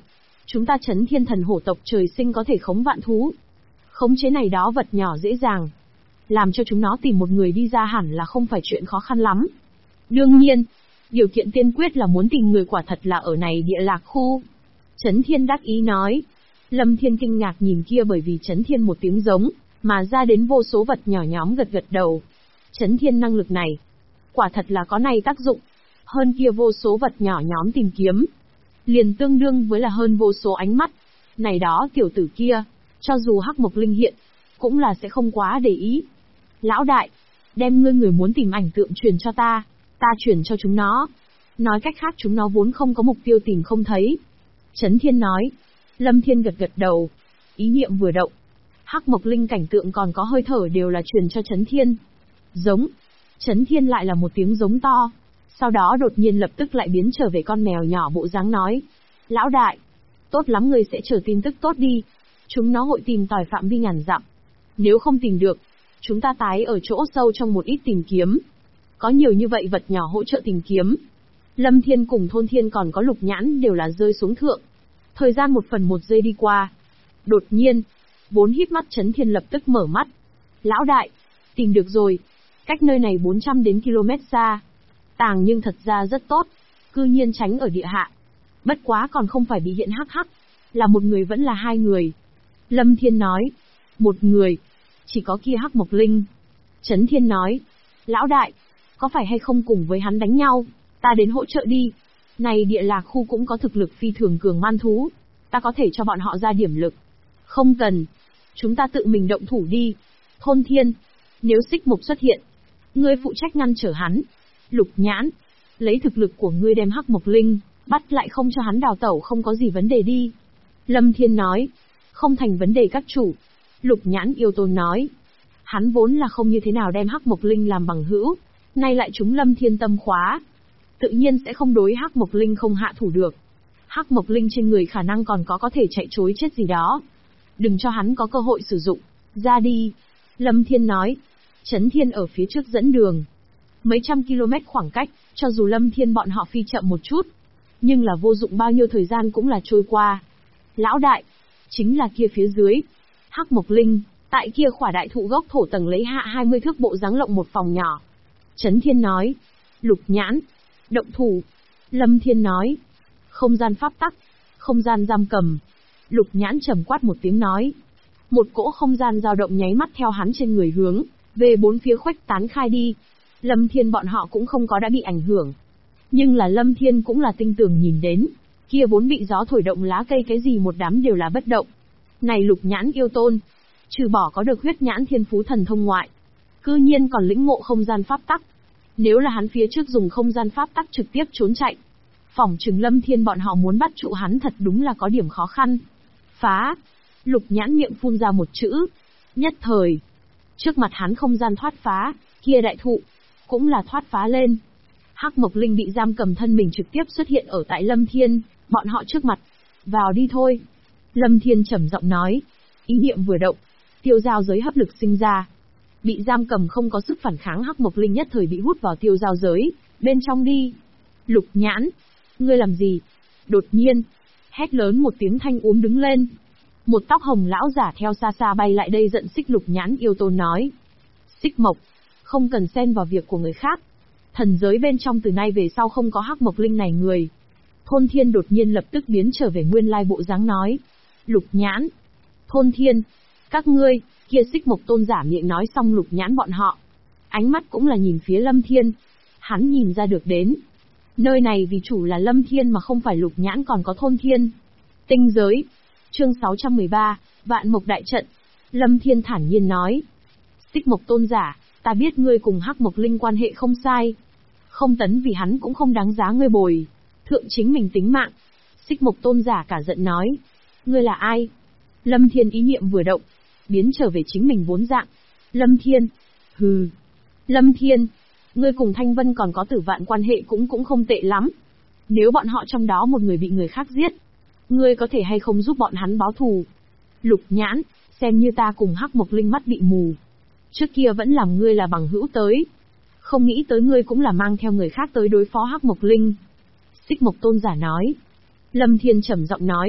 Chúng ta Chấn Thiên Thần Hổ tộc trời sinh có thể khống vạn thú. Khống chế này đó vật nhỏ dễ dàng. Làm cho chúng nó tìm một người đi ra hẳn là không phải chuyện khó khăn lắm. Đương nhiên, điều kiện tiên quyết là muốn tìm người quả thật là ở này địa lạc khu. Chấn Thiên đắc ý nói. Lâm Thiên kinh ngạc nhìn kia bởi vì Chấn Thiên một tiếng giống, mà ra đến vô số vật nhỏ nhóm gật gật đầu. Chấn Thiên năng lực này, quả thật là có này tác dụng. Hơn kia vô số vật nhỏ nhóm tìm kiếm, liền tương đương với là hơn vô số ánh mắt. Này đó tiểu tử kia, cho dù Hắc Mộc Linh hiện, cũng là sẽ không quá để ý. Lão đại, đem ngươi người muốn tìm ảnh tượng truyền cho ta truyền cho chúng nó. Nói cách khác chúng nó vốn không có mục tiêu tìm không thấy. Chấn Thiên nói. Lâm Thiên gật gật đầu. Ý niệm vừa động. Hắc Mộc Linh cảnh tượng còn có hơi thở đều là truyền cho Chấn Thiên. Giống. Chấn Thiên lại là một tiếng giống to. Sau đó đột nhiên lập tức lại biến trở về con mèo nhỏ bộ dáng nói. Lão đại, tốt lắm người sẽ chờ tin tức tốt đi. Chúng nó hội tìm tòi phạm vi ngàn dặm. Nếu không tìm được, chúng ta tái ở chỗ sâu trong một ít tìm kiếm. Có nhiều như vậy vật nhỏ hỗ trợ tìm kiếm. Lâm Thiên cùng Thôn Thiên còn có Lục Nhãn đều là rơi xuống thượng. Thời gian 1/1 giây đi qua. Đột nhiên, vốn híp mắt Chấn Thiên lập tức mở mắt. Lão đại, tìm được rồi. Cách nơi này 400 đến km xa. Tàng nhưng thật ra rất tốt. Cư nhiên tránh ở địa hạ. Bất quá còn không phải bị hiện hắc. Là một người vẫn là hai người. Lâm Thiên nói. Một người. Chỉ có kia Hắc Mộc Linh. Chấn Thiên nói. Lão đại, có phải hay không cùng với hắn đánh nhau? Ta đến hỗ trợ đi. Này địa lạc khu cũng có thực lực phi thường cường man thú. Ta có thể cho bọn họ ra điểm lực. Không cần. Chúng ta tự mình động thủ đi. Thôn Thiên, nếu Xích Mộc xuất hiện, ngươi phụ trách ngăn trở hắn. Lục Nhãn, lấy thực lực của ngươi đem Hắc Mộc Linh, bắt lại không cho hắn đào tẩu không có gì vấn đề đi. Lâm Thiên nói. Không thành vấn đề các chủ. Lục Nhãn yêu tôn nói. Hắn vốn là không như thế nào đem Hắc Mộc Linh làm bằng hữu, nay lại chúng Lâm Thiên tâm khóa. Tự nhiên sẽ không đối Hắc Mộc Linh không hạ thủ được. Hắc Mộc Linh trên người khả năng còn có thể chạy trối chết gì đó. Đừng cho hắn có cơ hội sử dụng. Ra đi. Lâm Thiên nói. Chấn Thiên ở phía trước dẫn đường. Mấy trăm km khoảng cách, cho dù Lâm Thiên bọn họ phi chậm một chút, nhưng là vô dụng bao nhiêu thời gian cũng là trôi qua. Lão đại, chính là kia phía dưới. Hắc Mộc Linh, tại kia khỏa đại thụ gốc thổ tầng lấy hạ 20 thước bộ dáng lộng một phòng nhỏ. Chấn Thiên nói. Lục Nhãn, động thủ. Lâm Thiên nói. Không gian pháp tắc, không gian giam cầm. Lục Nhãn trầm quát một tiếng nói. Một cỗ không gian dao động nháy mắt theo hắn trên người hướng về bốn phía khuếch tán khai đi. Lâm Thiên bọn họ cũng không có đã bị ảnh hưởng. Nhưng là Lâm Thiên cũng là tinh tường nhìn đến, kia vốn bị gió thổi động lá cây cái gì một đám đều là bất động. Này Lục Nhãn yêu tôn, trừ bỏ có được huyết nhãn thiên phú thần thông ngoại, cư nhiên còn lĩnh ngộ không gian pháp tắc. Nếu là hắn phía trước dùng không gian pháp tắc trực tiếp trốn chạy, phỏng chừng Lâm Thiên bọn họ muốn bắt trụ hắn thật đúng là có điểm khó khăn. Phá! Lục Nhãn miệng phun ra một chữ. Nhất thời, trước mặt hắn không gian thoát phá, kia đại thụ cũng là thoát phá lên. Hắc Mộc Linh bị giam cầm thân mình trực tiếp xuất hiện ở tại Lâm Thiên bọn họ trước mặt. Vào đi thôi. Lâm Thiên trầm giọng nói. Ý niệm vừa động, tiêu giao giới hấp lực sinh ra. Bị giam cầm không có sức phản kháng Hắc Mộc Linh nhất thời bị hút vào tiêu giao giới bên trong đi. Lục Nhãn, ngươi làm gì? Đột nhiên, hét lớn một tiếng thanh úm đứng lên. Một tóc hồng lão giả theo xa xa bay lại đây giận Xích Lục Nhãn yêu tôn nói. Xích Mộc, không cần xen vào việc của người khác. Thần giới bên trong từ nay về sau không có Hắc Mộc Linh này người. Thôn Thiên đột nhiên lập tức biến trở về nguyên lai bộ dáng nói. Lục Nhãn, Thôn Thiên, các ngươi, kia Xích Mộc tôn giả miệng nói xong Lục Nhãn bọn họ. Ánh mắt cũng là nhìn phía Lâm Thiên. Hắn nhìn ra được đến. Nơi này vì chủ là Lâm Thiên mà không phải Lục Nhãn còn có Thôn Thiên. Tinh giới. Chương 613, Vạn Mộc Đại Trận. Lâm Thiên thản nhiên nói. Xích Mộc tôn giả, ta biết ngươi cùng Hắc Mộc Linh quan hệ không sai. Không tấn vì hắn cũng không đáng giá ngươi bồi. Thượng chính mình tính mạng. Xích Mộc tôn giả cả giận nói. Ngươi là ai? Lâm Thiên ý niệm vừa động, biến trở về chính mình vốn dạng. Lâm Thiên. Hừ. Lâm Thiên. Ngươi cùng Thanh Vân còn có Tử Vạn quan hệ cũng không tệ lắm. Nếu bọn họ trong đó một người bị người khác giết, ngươi có thể hay không giúp bọn hắn báo thù? Lục Nhãn, xem như ta cùng Hắc Mộc Linh mắt bị mù. Trước kia vẫn làm ngươi là bằng hữu tới. Không nghĩ tới ngươi cũng là mang theo người khác tới đối phó Hắc Mộc Linh. Xích Mộc tôn giả nói. Lâm Thiên trầm giọng nói.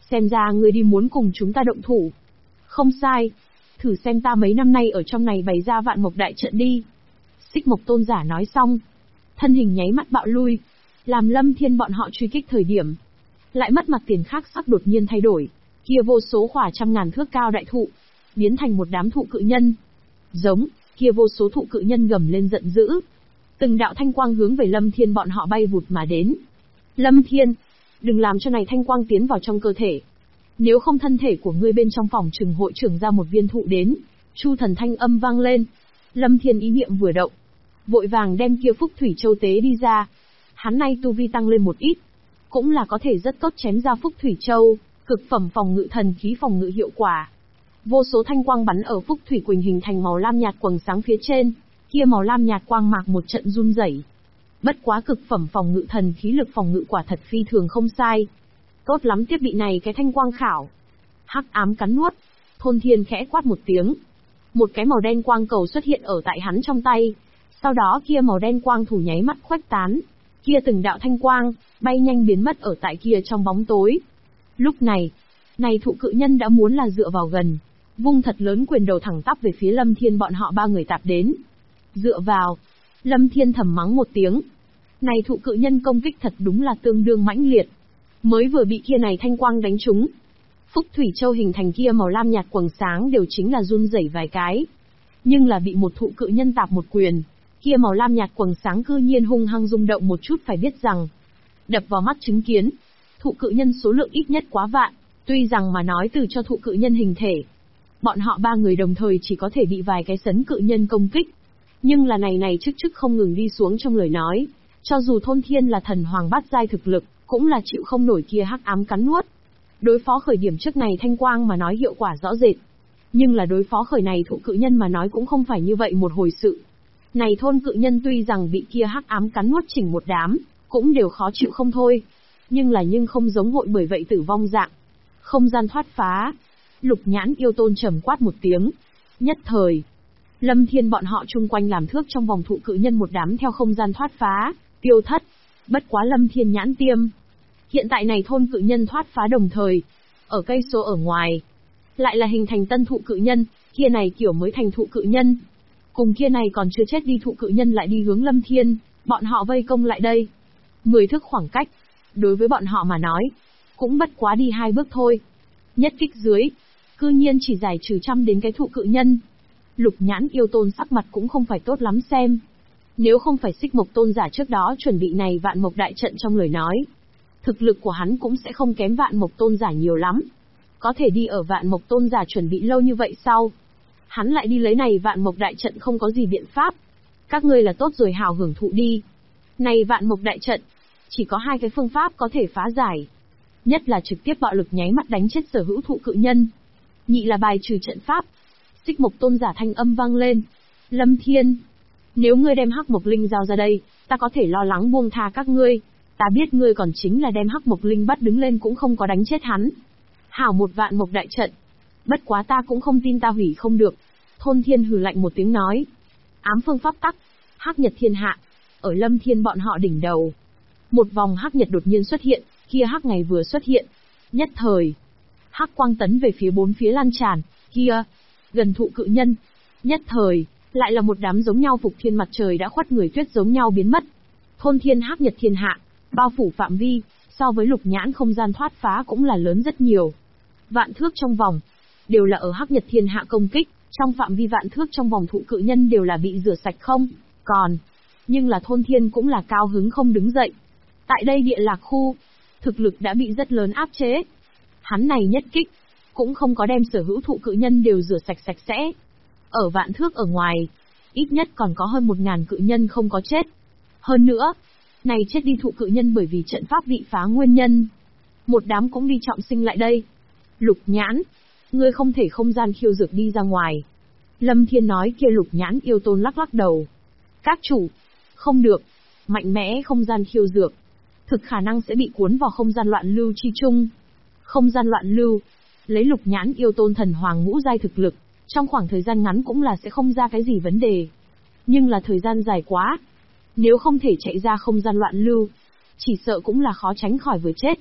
Xem ra ngươi đi muốn cùng chúng ta động thủ. Không sai. Thử xem ta mấy năm nay ở trong này bày ra vạn mộc đại trận đi. Xích Mộc Tôn giả nói xong. Thân hình nháy mắt bạo lui. Làm Lâm Thiên bọn họ truy kích thời điểm. Lại mất mặt tiền khác sắc đột nhiên thay đổi. Kia vô số khỏa trăm ngàn thước cao đại thụ. Biến thành một đám thụ cự nhân. Giống, kia vô số thụ cự nhân gầm lên giận dữ. Từng đạo thanh quang hướng về Lâm Thiên bọn họ bay vụt mà đến. Lâm Thiên, đừng làm cho này thanh quang tiến vào trong cơ thể. Nếu không thân thể của ngươi bên trong phòng trừng hội trưởng ra một viên thụ đến. Chu thần thanh âm vang lên. Lâm Thiên ý niệm vừa động. Vội vàng đem kia Phúc Thủy Châu tế đi ra. Hắn nay tu vi tăng lên một ít. Cũng là có thể rất tốt chém ra Phúc Thủy Châu, cực phẩm phòng ngự thần khí phòng ngự hiệu quả. Vô số thanh quang bắn ở Phúc Thủy Quỳnh hình thành màu lam nhạt quầng sáng phía trên. Kia màu lam nhạt quang mạc một trận run rẩy. Bất quá cực phẩm phòng ngự thần khí lực phòng ngự quả thật phi thường không sai. Tốt lắm, thiết bị này cái thanh quang khảo. Hắc ám cắn nuốt. Thôn Thiên khẽ quát một tiếng. Một cái màu đen quang cầu xuất hiện ở tại hắn trong tay. Sau đó kia màu đen quang thủ nháy mắt khuếch tán. Kia từng đạo thanh quang, bay nhanh biến mất ở tại kia trong bóng tối. Lúc này, thụ cự nhân đã muốn là dựa vào gần. Vung thật lớn quyền đầu thẳng tắp về phía Lâm Thiên bọn họ ba người tạp đến. Dựa vào. Lâm Thiên thầm mắng một tiếng. Này thụ cự nhân công kích thật đúng là tương đương mãnh liệt. Mới vừa bị kia này thanh quang đánh trúng. Phúc Thủy Châu hình thành kia màu lam nhạt quầng sáng đều chính là run rẩy vài cái. Nhưng là bị một thụ cự nhân tạp một quyền. Kia màu lam nhạt quầng sáng cư nhiên hung hăng rung động một chút, phải biết rằng. Đập vào mắt chứng kiến. Thụ cự nhân số lượng ít nhất quá vạn. Tuy rằng mà nói từ cho thụ cự nhân hình thể. Bọn họ ba người đồng thời chỉ có thể bị vài cái sấn cự nhân công kích. Nhưng là này chức không ngừng đi xuống trong lời nói. Cho dù Thôn Thiên là thần hoàng bát giai thực lực, cũng là chịu không nổi kia hắc ám cắn nuốt. Đối phó khởi điểm trước này thanh quang mà nói hiệu quả rõ rệt. Nhưng là đối phó khởi này thụ cự nhân mà nói cũng không phải như vậy một hồi sự. Này thôn cự nhân tuy rằng bị kia hắc ám cắn nuốt chỉnh một đám, cũng đều khó chịu không thôi. Nhưng không giống hội bởi vậy tử vong dạng. Không gian thoát phá. Lục Nhãn yêu tôn trầm quát một tiếng. Nhất thời, Lâm Thiên bọn họ chung quanh làm thước trong vòng thụ cự nhân một đám theo không gian thoát phá, tiêu thất. Bất quá Lâm Thiên nhãn tiêm. Hiện tại này thôn cự nhân thoát phá đồng thời. Ở cây số ở ngoài, lại là hình thành tân thụ cự nhân, kia này kiểu mới thành thụ cự nhân. Cùng kia này còn chưa chết đi thụ cự nhân lại đi hướng Lâm Thiên, bọn họ vây công lại đây. 10 thước khoảng cách, đối với bọn họ mà nói, cũng bất quá đi 2 bước thôi. Nhất kích dưới, cư nhiên chỉ giải trừ trăm đến cái thụ cự nhân. Lục Nhãn yêu tôn sắc mặt cũng không phải tốt lắm xem. Nếu không phải Xích Mộc Tôn giả trước đó chuẩn bị này vạn mộc đại trận trong lời nói, thực lực của hắn cũng sẽ không kém vạn mộc tôn giả nhiều lắm. Có thể đi ở vạn mộc tôn giả chuẩn bị lâu như vậy sau. Hắn lại đi lấy này vạn mộc đại trận không có gì biện pháp. Các ngươi là tốt rồi hào hưởng thụ đi. Này vạn mộc đại trận, chỉ có 2 cái phương pháp có thể phá giải. Nhất là trực tiếp bạo lực nháy mắt đánh chết sở hữu thụ cự nhân. Nhị là bài trừ trận pháp. Xích Mộc Tôn giả thanh âm vang lên. Lâm Thiên, nếu ngươi đem Hắc Mộc Linh giao ra đây, ta có thể lo lắng buông tha các ngươi. Ta biết ngươi còn chính là đem Hắc Mộc Linh bắt đứng lên cũng không có đánh chết hắn. Hảo một vạn mộc đại trận. Bất quá ta cũng không tin ta hủy không được. Thôn Thiên hừ lạnh một tiếng nói. Ám phương pháp tắc, Hắc Nhật thiên hạ. Ở Lâm Thiên bọn họ đỉnh đầu. Một vòng Hắc Nhật đột nhiên xuất hiện, kia Hắc ngày vừa xuất hiện. Nhất thời, Hắc quang tấn về phía bốn phía lan tràn, kia, gần thụ cự nhân. Nhất thời, lại là một đám giống nhau phục thiên mặt trời đã khuất người tuyết giống nhau biến mất. Thôn Thiên Hắc Nhật thiên hạ, bao phủ phạm vi, so với Lục Nhãn không gian thoát phá cũng là lớn rất nhiều. Vạn thước trong vòng, đều là ở Hắc Nhật thiên hạ công kích, trong phạm vi vạn thước trong vòng thụ cự nhân đều là bị rửa sạch không, còn. Nhưng là Thôn Thiên cũng là cao hứng không đứng dậy. Tại đây địa lạc khu, thực lực đã bị rất lớn áp chế. Hắn này nhất kích, cũng không có đem sở hữu thụ cự nhân đều rửa sạch sạch sẽ. Ở vạn thước ở ngoài, ít nhất còn có hơn 1000 cự nhân không có chết. Hơn nữa, này chết đi thụ cự nhân bởi vì trận pháp bị phá nguyên nhân. Một đám cũng đi trọng sinh lại đây. Lục Nhãn, ngươi không thể không gian khiêu dược đi ra ngoài. Lâm Thiên nói kia Lục Nhãn yêu tôn lắc lắc đầu. Các chủ, không được, mạnh mẽ không gian khiêu dược. Thực khả năng sẽ bị cuốn vào không gian loạn lưu chi chung. Không gian loạn lưu, lấy Lục Nhãn yêu tôn thần hoàng ngũ giai thực lực, trong khoảng thời gian ngắn cũng là sẽ không ra cái gì vấn đề. Nhưng là thời gian dài quá, nếu không thể chạy ra không gian loạn lưu, chỉ sợ cũng là khó tránh khỏi vừa chết.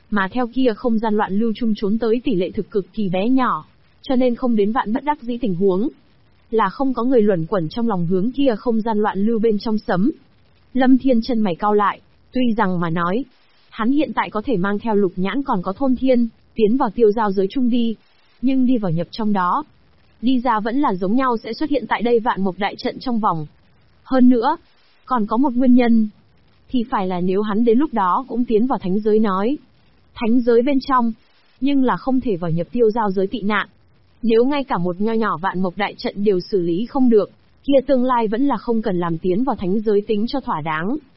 Mà theo kia không gian loạn lưu chung trốn tới tỷ lệ thực cực kỳ bé nhỏ, cho nên không đến vạn bất đắc dĩ tình huống. Là không có người luẩn quẩn trong lòng hướng kia không gian loạn lưu bên trong sấm. Lâm Thiên chân mày cau lại, tuy rằng mà nói, hắn hiện tại có thể mang theo lục nhãn còn có thôn thiên, tiến vào tiêu giao giới chung đi. Nhưng đi vào nhập trong đó, đi ra vẫn là giống nhau sẽ xuất hiện tại đây vạn mộc đại trận trong vòng. Hơn nữa, còn có một nguyên nhân, thì phải là nếu hắn đến lúc đó cũng tiến vào thánh giới nói. Thánh giới bên trong, nhưng là không thể vào nhập tiêu giao giới tị nạn. Nếu ngay cả một nho nhỏ vạn mộc đại trận đều xử lý không được, kia tương lai vẫn là không cần làm tiến vào thánh giới tính cho thỏa đáng.